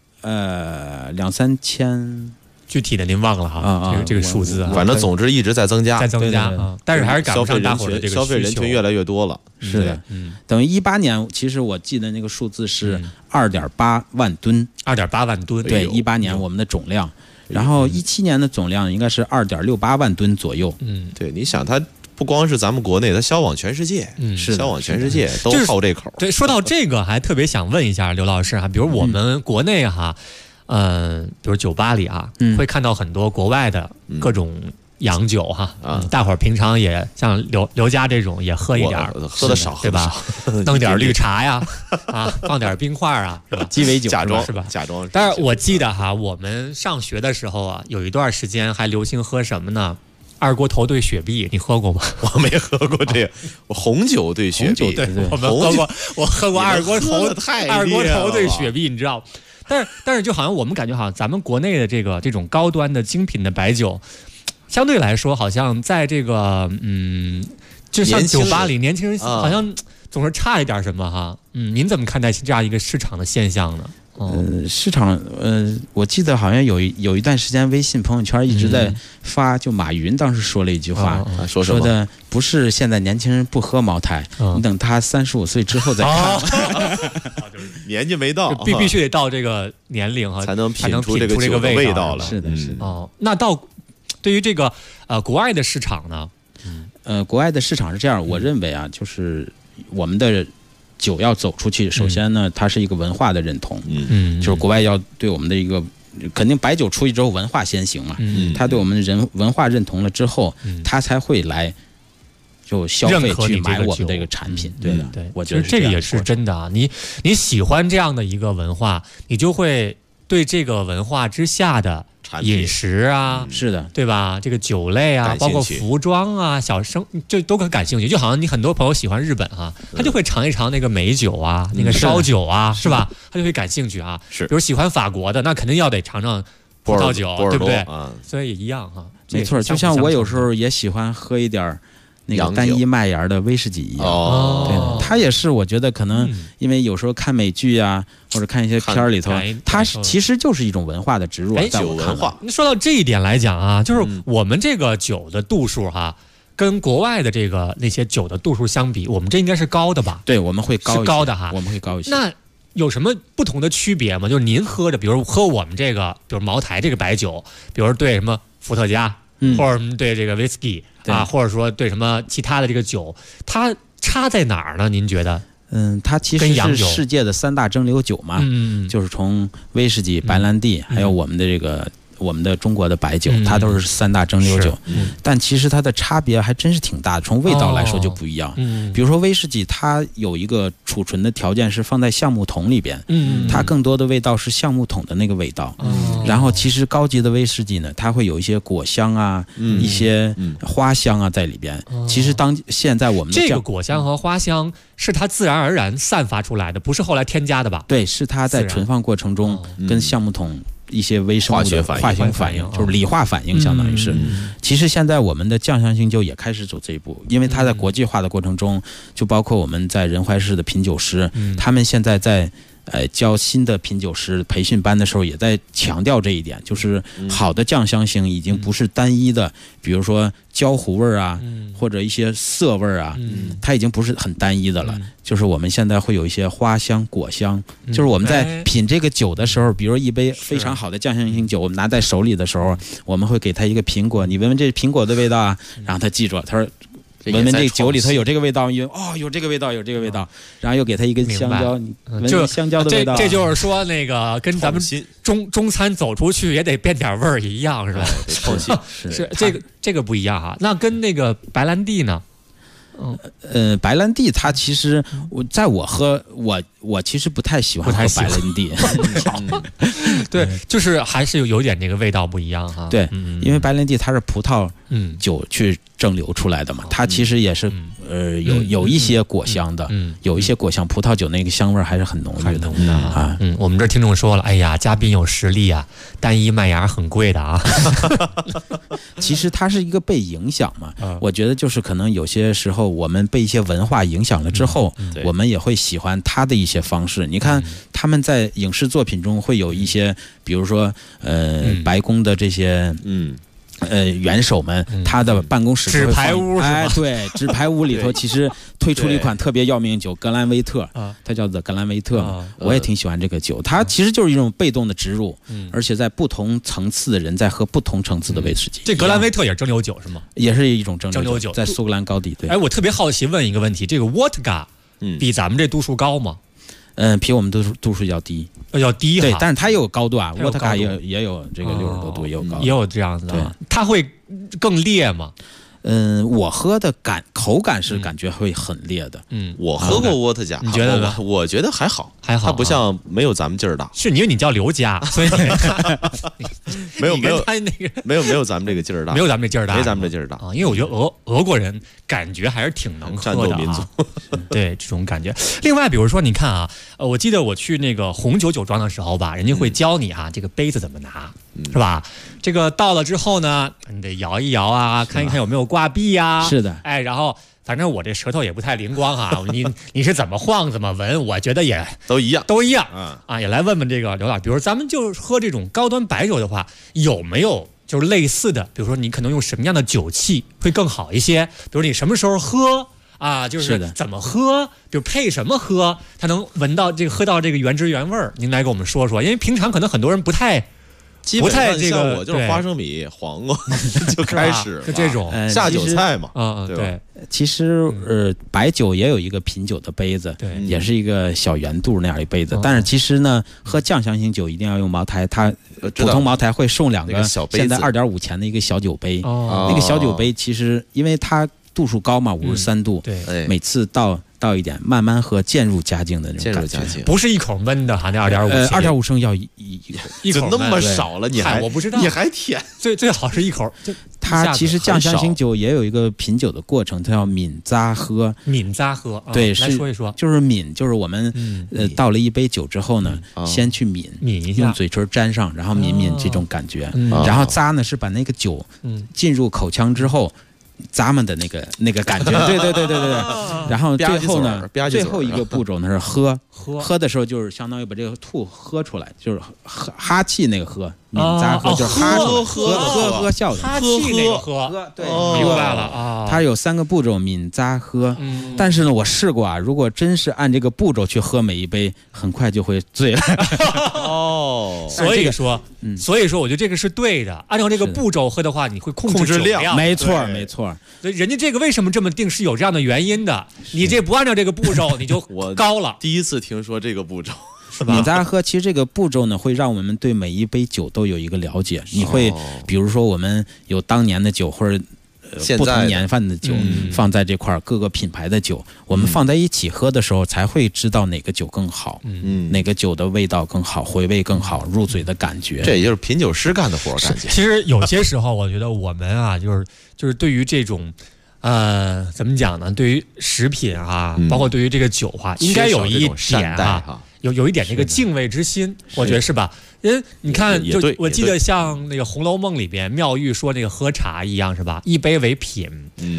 千。 具体的您忘了哈，这个数字， 反正总之一直在增加， 但是还是赶不上大伙的这个消费人群越来越多了。 是的，等于18年，其实我记得那个数字是2.8万吨 ，2.8万吨， 对，18年我们的总量，然后17年的总量应该是2.68万吨左右。 对，你想它不光是咱们国内，它销往全世界，销往全世界都靠这口。 对，说到这个，还特别想问一下刘老师啊，比如我们国内哈。比如酒吧里啊，会看到很多国外的各种洋酒哈，大伙儿平常也像刘家这种也喝一点， 喝的少， 对吧？弄点绿茶呀，放点冰块啊，是吧？ 鸡尾酒假装是吧？ 假装。 但是我记得哈，我们上学的时候啊，有一段时间还流行喝什么呢？二锅头兑雪碧，你喝过吗？ 我没喝过这个，红酒兑雪碧， 对，我们喝过，我喝过二锅头兑雪碧，你知道？但是就好像我们感觉好像咱们国内的这种高端的精品的白酒，相对来说好像在这个就像酒吧里年轻人好像总是差一点什么哈。您怎么看待这样一个市场的现象呢？ 市场我记得好像有一段时间微信朋友圈一直在发，就马云当时说了一句话，说的不是现在年轻人不喝茅台，你等他35岁之后再看， 年纪没到， 必须得到这个年龄哈， 才能品出这个酒的味道了。 是的，是的。 那到对于这个国外的市场呢？ 国外的市场是这样，我认为啊，就是我们的酒要走出去，首先呢，它是一个文化的认同，就是国外要对我们的一个，肯定白酒出去之后文化先行嘛，他对我们文化认同了之后，他才会来就消费去买我们这个产品，对的， 对， 我觉得这个也是真的啊，你喜欢这样的一个文化，你就会对这个文化之下的饮食啊， 是的， 对吧？这个酒类啊，包括服装啊，小生就都很感兴趣。就好像你很多朋友喜欢日本啊，他就会尝一尝那个美酒啊，那个烧酒啊，是吧？他就会感兴趣啊。 是， 比如喜欢法国的，那肯定要得尝尝葡萄酒，对不对？所以也一样哈。 没错，就像我有时候也喜欢喝一点那个单一麦芽的威士忌一样，对，它也是我觉得可能因为有时候看美剧啊，或者看一些片儿里头，它其实就是一种文化的植入， 酒文化。 说到这一点来讲啊，就是我们这个酒的度数哈，跟国外的这个那些酒的度数相比，我们这应该是高的吧？ 对，我们会高， 是高的哈， 我们会高一些。 那有什么不同的区别吗？就是您喝的，比如喝我们这个，比如茅台这个白酒，比如对什么伏特加，或者对这个 whisky 啊，或者说对什么其他的这个酒，它差在哪儿呢？您觉得？ 它其实是世界的3大蒸馏酒嘛，就是从威士忌、白兰地，还有我们的这个。我们的中国的白酒，它都是3大蒸馏酒，但其实它的差别还真是挺大的。从味道来说就不一样。比如说威士忌，它有一个储存的条件是放在橡木桶里边，它更多的味道是橡木桶的那个味道。然后其实高级的威士忌呢，它会有一些果香啊，一些花香啊在里边。其实现在我们的这个果香和花香是它自然而然散发出来的，不是后来添加的吧？ 对，是它在存放过程中跟橡木桶一些微生物的化学反应，就是理化反应，相当于是。其实现在我们的酱香型酒也开始走这一步，因为它在国际化的过程中，就包括我们在仁怀市的品酒师，他们现在在教新的品酒师培训班的时候，也在强调这一点，就是好的酱香型已经不是单一的，比如说焦糊味儿啊，或者一些涩味儿啊，它已经不是很单一的了。就是我们现在会有一些花香、果香，就是我们在品这个酒的时候，比如一杯非常好的酱香型酒，我们拿在手里的时候，我们会给他一个苹果，你闻闻这苹果的味道啊，然后他记住，他说。闻闻这个酒里头有这个味道，因为有这个味道，有这个味道，然后又给他一根香蕉，你闻闻香蕉的味道。 这就是说，那个跟咱们中餐走出去也得变点味儿一样，是吧？是这个不一样哈。那跟那个白兰地呢？ 白兰地它其实我其实不太喜欢喝白兰地， 对，就是还是有点那个味道不一样哈。 对，因为白兰地它是葡萄酒去蒸馏出来的嘛，它其实也是有一些果香的，有一些果香，葡萄酒那个香味还是很浓郁的啊。 我们这听众说了，哎呀，嘉宾有实力啊，单一麦芽很贵的啊。 其实它是一个被影响嘛，我觉得就是可能有些时候我们被一些文化影响了之后，我们也会喜欢它的一些方式。你看他们在影视作品中会有一些，比如说白宫的这些元首们，他的办公室纸牌屋， 对，纸牌屋里头其实推出了一款特别要命酒格兰威特，它叫做格兰威特，我也挺喜欢这个酒，它其实就是一种被动的植入，而且在不同层次的人在喝不同层次的威士忌。 这格兰威特也是蒸馏酒是吗？ 也是一种蒸馏酒，在苏格兰高地。对， 我特别好奇问一个问题，这个 Vodka 比咱们这度数高吗？ 比我们度数要低， 要低。 对，但是它也有高度啊，沃特卡也有这个60多度，也有高度， 也有这样子的。它会更烈吗？ 我喝的口感是感觉会很烈的。 我喝过沃特加， 你觉得呢？ 我觉得还好， 它不像没有咱们劲儿大。 是因为你叫刘家，所以没有咱们这个劲儿大， 没有咱们这劲儿大， 没咱们这劲儿大啊！因为我觉得俄国人感觉还是挺能喝的， 战斗民族， 对这种感觉。另外，比如说你看啊，我记得我去那个红酒酒庄的时候吧，人家会教你这个杯子怎么拿，是吧？这个倒了之后呢，你得摇一摇啊，看一看有没有挂壁呀。 是的， 哎，然后反正我这舌头也不太灵光哈，你是怎么晃怎么闻，我觉得也都一样， 也来问问这个刘老，比如咱们就喝这种高端白酒的话，有没有就是类似的？比如说你可能用什么样的酒器会更好一些？比如你什么时候喝啊？就是怎么喝，比如配什么喝，才能闻到这个喝到这个原汁原味儿？您来给我们说说，因为平常可能很多人不太这个， 我就是花生米、黄瓜就开始就这种下酒菜嘛， 对。 其实白酒也有一个品酒的杯子， 对， 也是一个小圆肚那样一杯子。但是其实呢，喝酱香型酒一定要用茅台，它普通茅台会送2个现在2.5钱的一个小酒杯。那个小酒杯其实因为它度数高嘛，53度， 对， 每次倒一点，慢慢喝，渐入佳境的那种感觉， 不是一口闷的哈，那2.5 升要一口那么少了，你还我不知道， 你还舔， 最好是一口。 它其实酱香型酒也有一个品酒的过程，它叫抿咂喝。 抿咂喝， 对， 来说一说， 就是抿，就是我们倒了一杯酒之后呢，先去抿一下， 用嘴唇沾上，然后抿这种感觉，然后咂呢是把那个酒进入口腔之后。咂们的那个感觉，对，然后最后呢，最后一个步骤呢是喝的时候就是相当于把这个吐喝出来，就是哈气那个喝，抿咂喝就是哈喝笑的哈气那个喝，对，明白了啊。 它有3个步骤，抿咂喝。但是呢，我试过啊，如果真是按这个步骤去喝每一杯，很快就会醉了。 所以说，我觉得这个是对的。按照这个步骤喝的话，你会控制酒量， 没错。 所以人家这个为什么这么定是有这样的原因的。你这不按照这个步骤，你就高了。 第一次听说这个步骤， 是吧？ 抿咂喝，其实这个步骤呢，会让我们对每一杯酒都有一个了解。你会，比如说我们有当年的酒或者。不同年份的酒放在这块，各个品牌的酒，我们放在一起喝的时候，才会知道哪个酒更好，哪个酒的味道更好，回味更好，入嘴的感觉。 这也就是品酒师干的活，感觉。 其实有些时候，我觉得我们啊，就是对于这种。怎么讲呢？对于食品啊，包括对于这个酒哈，应该有一点啊，有一点这个敬畏之心，我觉得是吧？因为你看，就我记得像那个《红楼梦》里边，妙玉说那个喝茶一样，是吧？1杯为品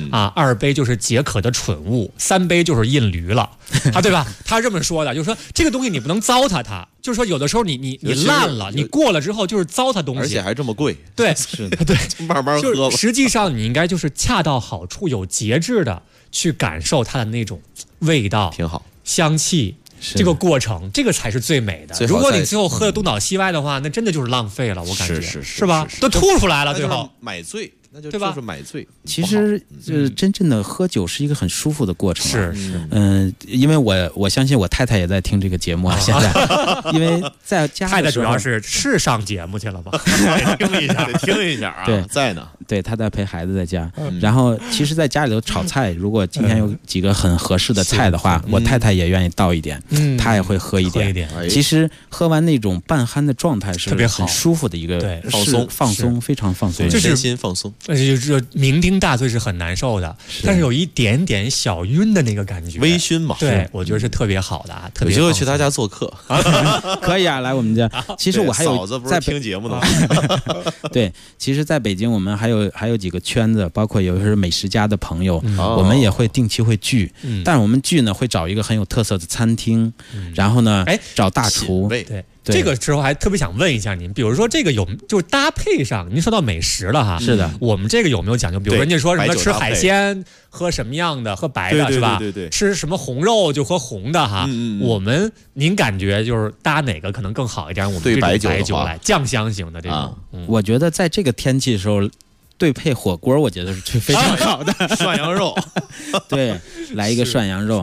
，2杯就是解渴的蠢物，3杯就是印驴了，对吧？他是这么说的，就是说这个东西你不能糟蹋它，就是说有的时候你烂了，你过了之后就是糟蹋东西， 而且还这么贵， 对， 是的， 对， 慢慢喝吧。 实际上你应该就是恰到好处、有节制的去感受它的那种味道， 挺好， 香气。这个过程，这个才是最美的。如果你最后喝的东倒西歪的话，那真的就是浪费了，我感觉是吧？都吐出来了，最后买醉，那就对吧？ 就是买醉。 其实真正的喝酒是一个很舒服的过程。 是， 因为我相信我太太也在听这个节目啊。现在，因为在家太太主要是上节目去了吧？听一下啊。 对， 在呢。 对，他在陪孩子在家。然后，其实在家里头炒菜，如果今天有几个很合适的菜的话，我太太也愿意倒一点，她也会喝一点。其实喝完那种半酣的状态是很舒服的一个放松，非常放松， 就是心放松。 就是酩酊大醉是很难受的，但是有一点点小晕的那个感觉， 微醺嘛。 对，我觉得是特别好的啊，特别。 有机会去他家做客， 可以啊，来我们家。其实我还有嫂子不是听节目的吗？ 对，其实在北京我们还有几个圈子，包括有些是美食家的朋友，我们也会定期会聚。但是我们聚呢，会找一个很有特色的餐厅，然后呢，找大厨。 对。这个时候还特别想问一下您，比如说这个就是搭配上，您说到美食了哈， 是的， 我们这个有没有讲究？比如人家说什么吃海鲜喝什么样的，喝白的是吧？ 对， 吃什么红肉就喝红的哈。您感觉就是搭哪个可能更好一点？我们这种白酒来酱香型的这种， 我觉得在这个天气的时候。对配火锅，我觉得是非常好的涮羊肉， 对，来一个涮羊肉，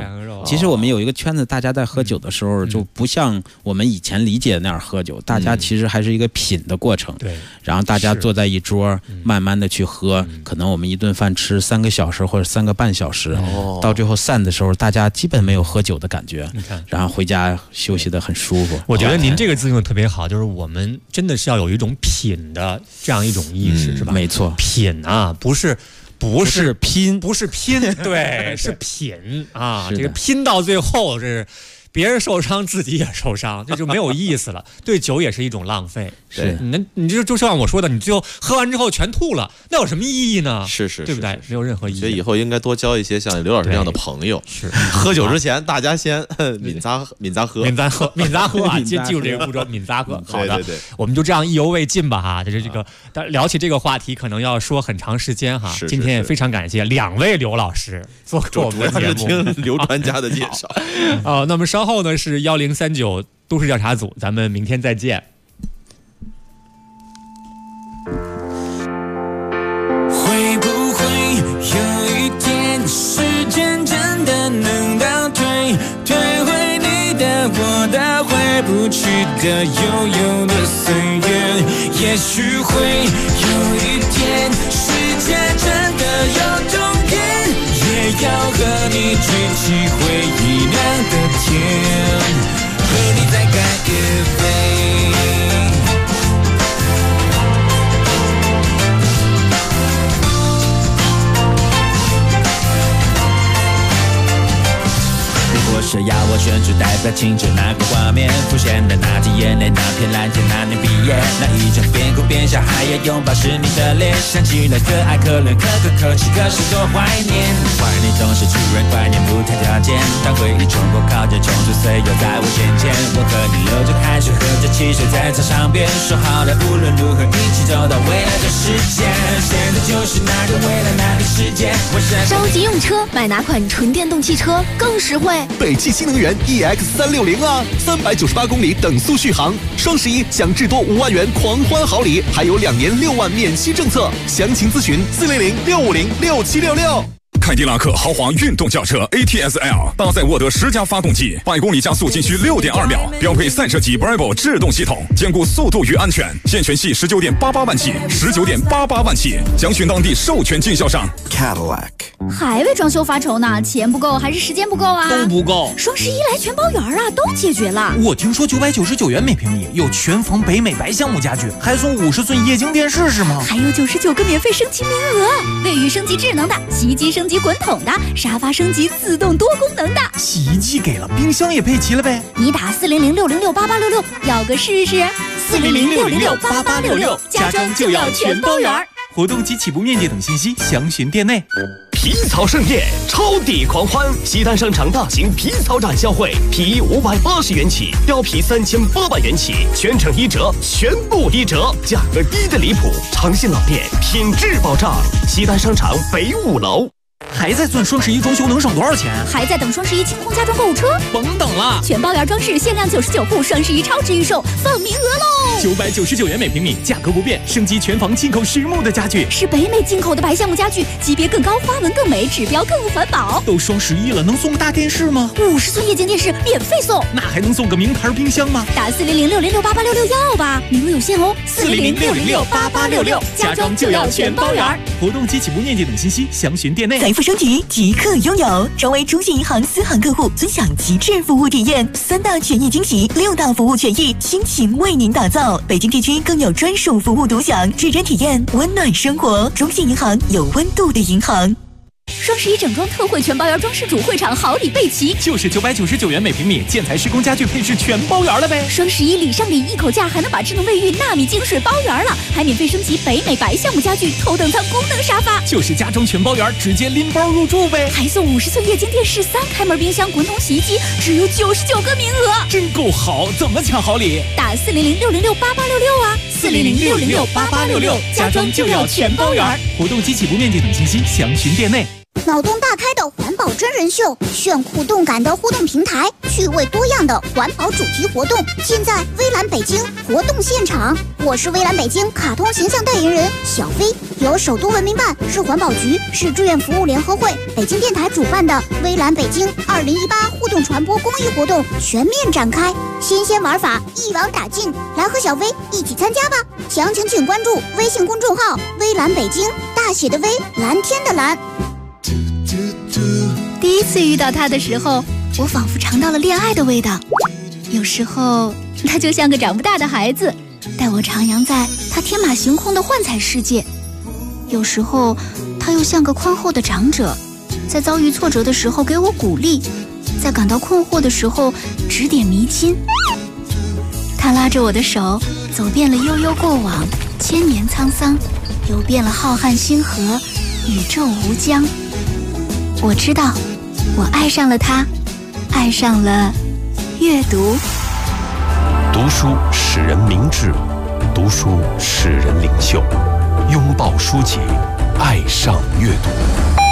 其实我们有一个圈子，大家在喝酒的时候就不像我们以前理解的那样喝酒，大家其实还是一个品的过程。 对， 然后大家坐在一桌，慢慢的去喝，可能我们一顿饭吃3个小时或者3个半小时，到最后散的时候，大家基本没有喝酒的感觉，然后回家休息得很舒服。 我觉得您这个字用的特别好，就是我们真的是要有一种品的这样一种意识，是吧？ 没错， 品啊，不是拼， 对，是品啊。这个拼到最后是别人受伤，自己也受伤，这就没有意思了。对酒也是一种浪费。 是， 你就像我说的，你最后喝完之后全吐了，那有什么意义呢？ 是， 对不对？没有任何意义。 所以以后应该多交一些像刘老师这样的朋友。 是， 喝酒之前大家先抿咂喝啊！记住这个步骤，抿咂喝。好的， 对， 我们就这样意犹未尽吧哈。就是这个，聊起这个话题，可能要说很长时间哈。今天也非常感谢2位刘老师做客我们的节目， 听刘专家的介绍。 那么稍后呢是1039都市调查组，咱们明天再见。 会不会有一天时间真的能倒退回你的我的回不去的悠悠的岁月，也许会有一天世界真的有终点，也要和你举起回忆酿的甜，和你再干一杯。如果是要我选出代表青春那个画面，浮现的那滴眼泪，那片蓝天，那年毕业，那一张边哭边笑还要拥抱是你的脸，想起了可爱可怜可歌可泣，可是多怀念，怀念总是突然怀念不谈条件，当回忆冲破靠着冲出岁月在我眼前，我和你流着汗水喝着汽水在操场边，说好了无论如何一起走到未来的世界，现在就是那个未来那个世界。 着急用车，买哪款纯电动汽车更实惠？ 北汽新能源 EX360啊，398公里等速续航，双11享至多5万元狂欢好礼，还有2年6万免息政策，详情咨询400-650-6766。 凯迪拉克豪华运动轿车 ATS-L 搭载沃德10加发动机，100公里加速仅需6.2秒，标配赛车级 Bravo 制动系统，兼顾速度与安全。现权系19.88万起，19.88万起，详询当地授权经销商 Cadillac。 还为装修发愁呢？钱不够还是时间不够啊？ 都不够。 双11来全包圆啊，都解决了。 我听说999元每平米有全房北美白橡木家具，还送50寸液晶电视是吗？ 还有99个免费升级名额，卫浴升级智能的，洗衣机升级滚筒的，沙发升级自动多功能的。 洗衣机给了，冰箱也配齐了呗？ 你打400-606-8866，要个试试。400-606-8866，家装就要全包圆。 活动及起步面积等信息详询店内。 皮草盛宴，超抵狂欢！西单商场大型皮草展销会，皮衣580元起，貂皮3800元起，全程1折，全部1折，价格低得离谱，长信老店，品质保障。西单商场北5楼。 还在算双11装修能省多少钱？ 还在等双11清空家装购物车？ 甭等了， 全包圆装饰限量99户，双11超值预售，放名额喽 ！999元每平米，价格不变，升级全房进口实木的家具， 是北美进口的白橡木家具，级别更高，花纹更美，指标更环保。 都双11了，能送个大电视吗 ？50寸液晶电视免费送， 那还能送个名牌冰箱吗？ 打400-606-8866要吧，名额有限哦。 400-606-8866，家装就要全包圆。活动及起步面积等信息详询店内。 财富升级即刻拥有，成为中信银行私行客户，尊享极致服务体验，3大权益惊喜，6大服务权益，倾情为您打造。北京地区更有专属服务独享，指针体验温暖生活。中信银行，有温度的银行。 双11整装特惠全包圆装饰主会场好礼备齐， 就是999元每平米，建材施工家具配饰全包圆了呗。 双11礼上礼，一口价还能把智能卫浴纳米净水包圆了，还免费升级北美白橡木家具头等舱功能沙发， 就是家装全包圆，直接拎包入住呗。 还送50寸液晶电视、3开门冰箱、滚筒洗衣机，只有99个名额， 真够好！怎么抢好礼？ 打400-606-8866啊，400-606-8866，家装就要全包圆。 活动及起步面积等信息详询店内。 脑洞大开的环保真人秀，炫酷动感的互动平台，趣味多样的环保主题活动，尽在微蓝北京活动现场。我是微蓝北京卡通形象代言人小飞，由首都文明办、市环保局、市志愿服务联合会、北京电台主办的微蓝北京2018互动传播公益活动全面展开，新鲜玩法一网打尽，来和小飞一起参加吧！详情请关注微信公众号微蓝北京，大写的微，蓝天的蓝。 第一次遇到他的时候，我仿佛尝到了恋爱的味道。有时候他就像个长不大的孩子，带我徜徉在他天马行空的幻彩世界；有时候他又像个宽厚的长者，在遭遇挫折的时候给我鼓励，在感到困惑的时候指点迷津。他拉着我的手，走遍了悠悠过往，千年沧桑，游遍了浩瀚星河，宇宙无疆。我知道，我爱上了他，爱上了阅读。 读书使人明智，读书使人领袖。拥抱书籍，爱上阅读。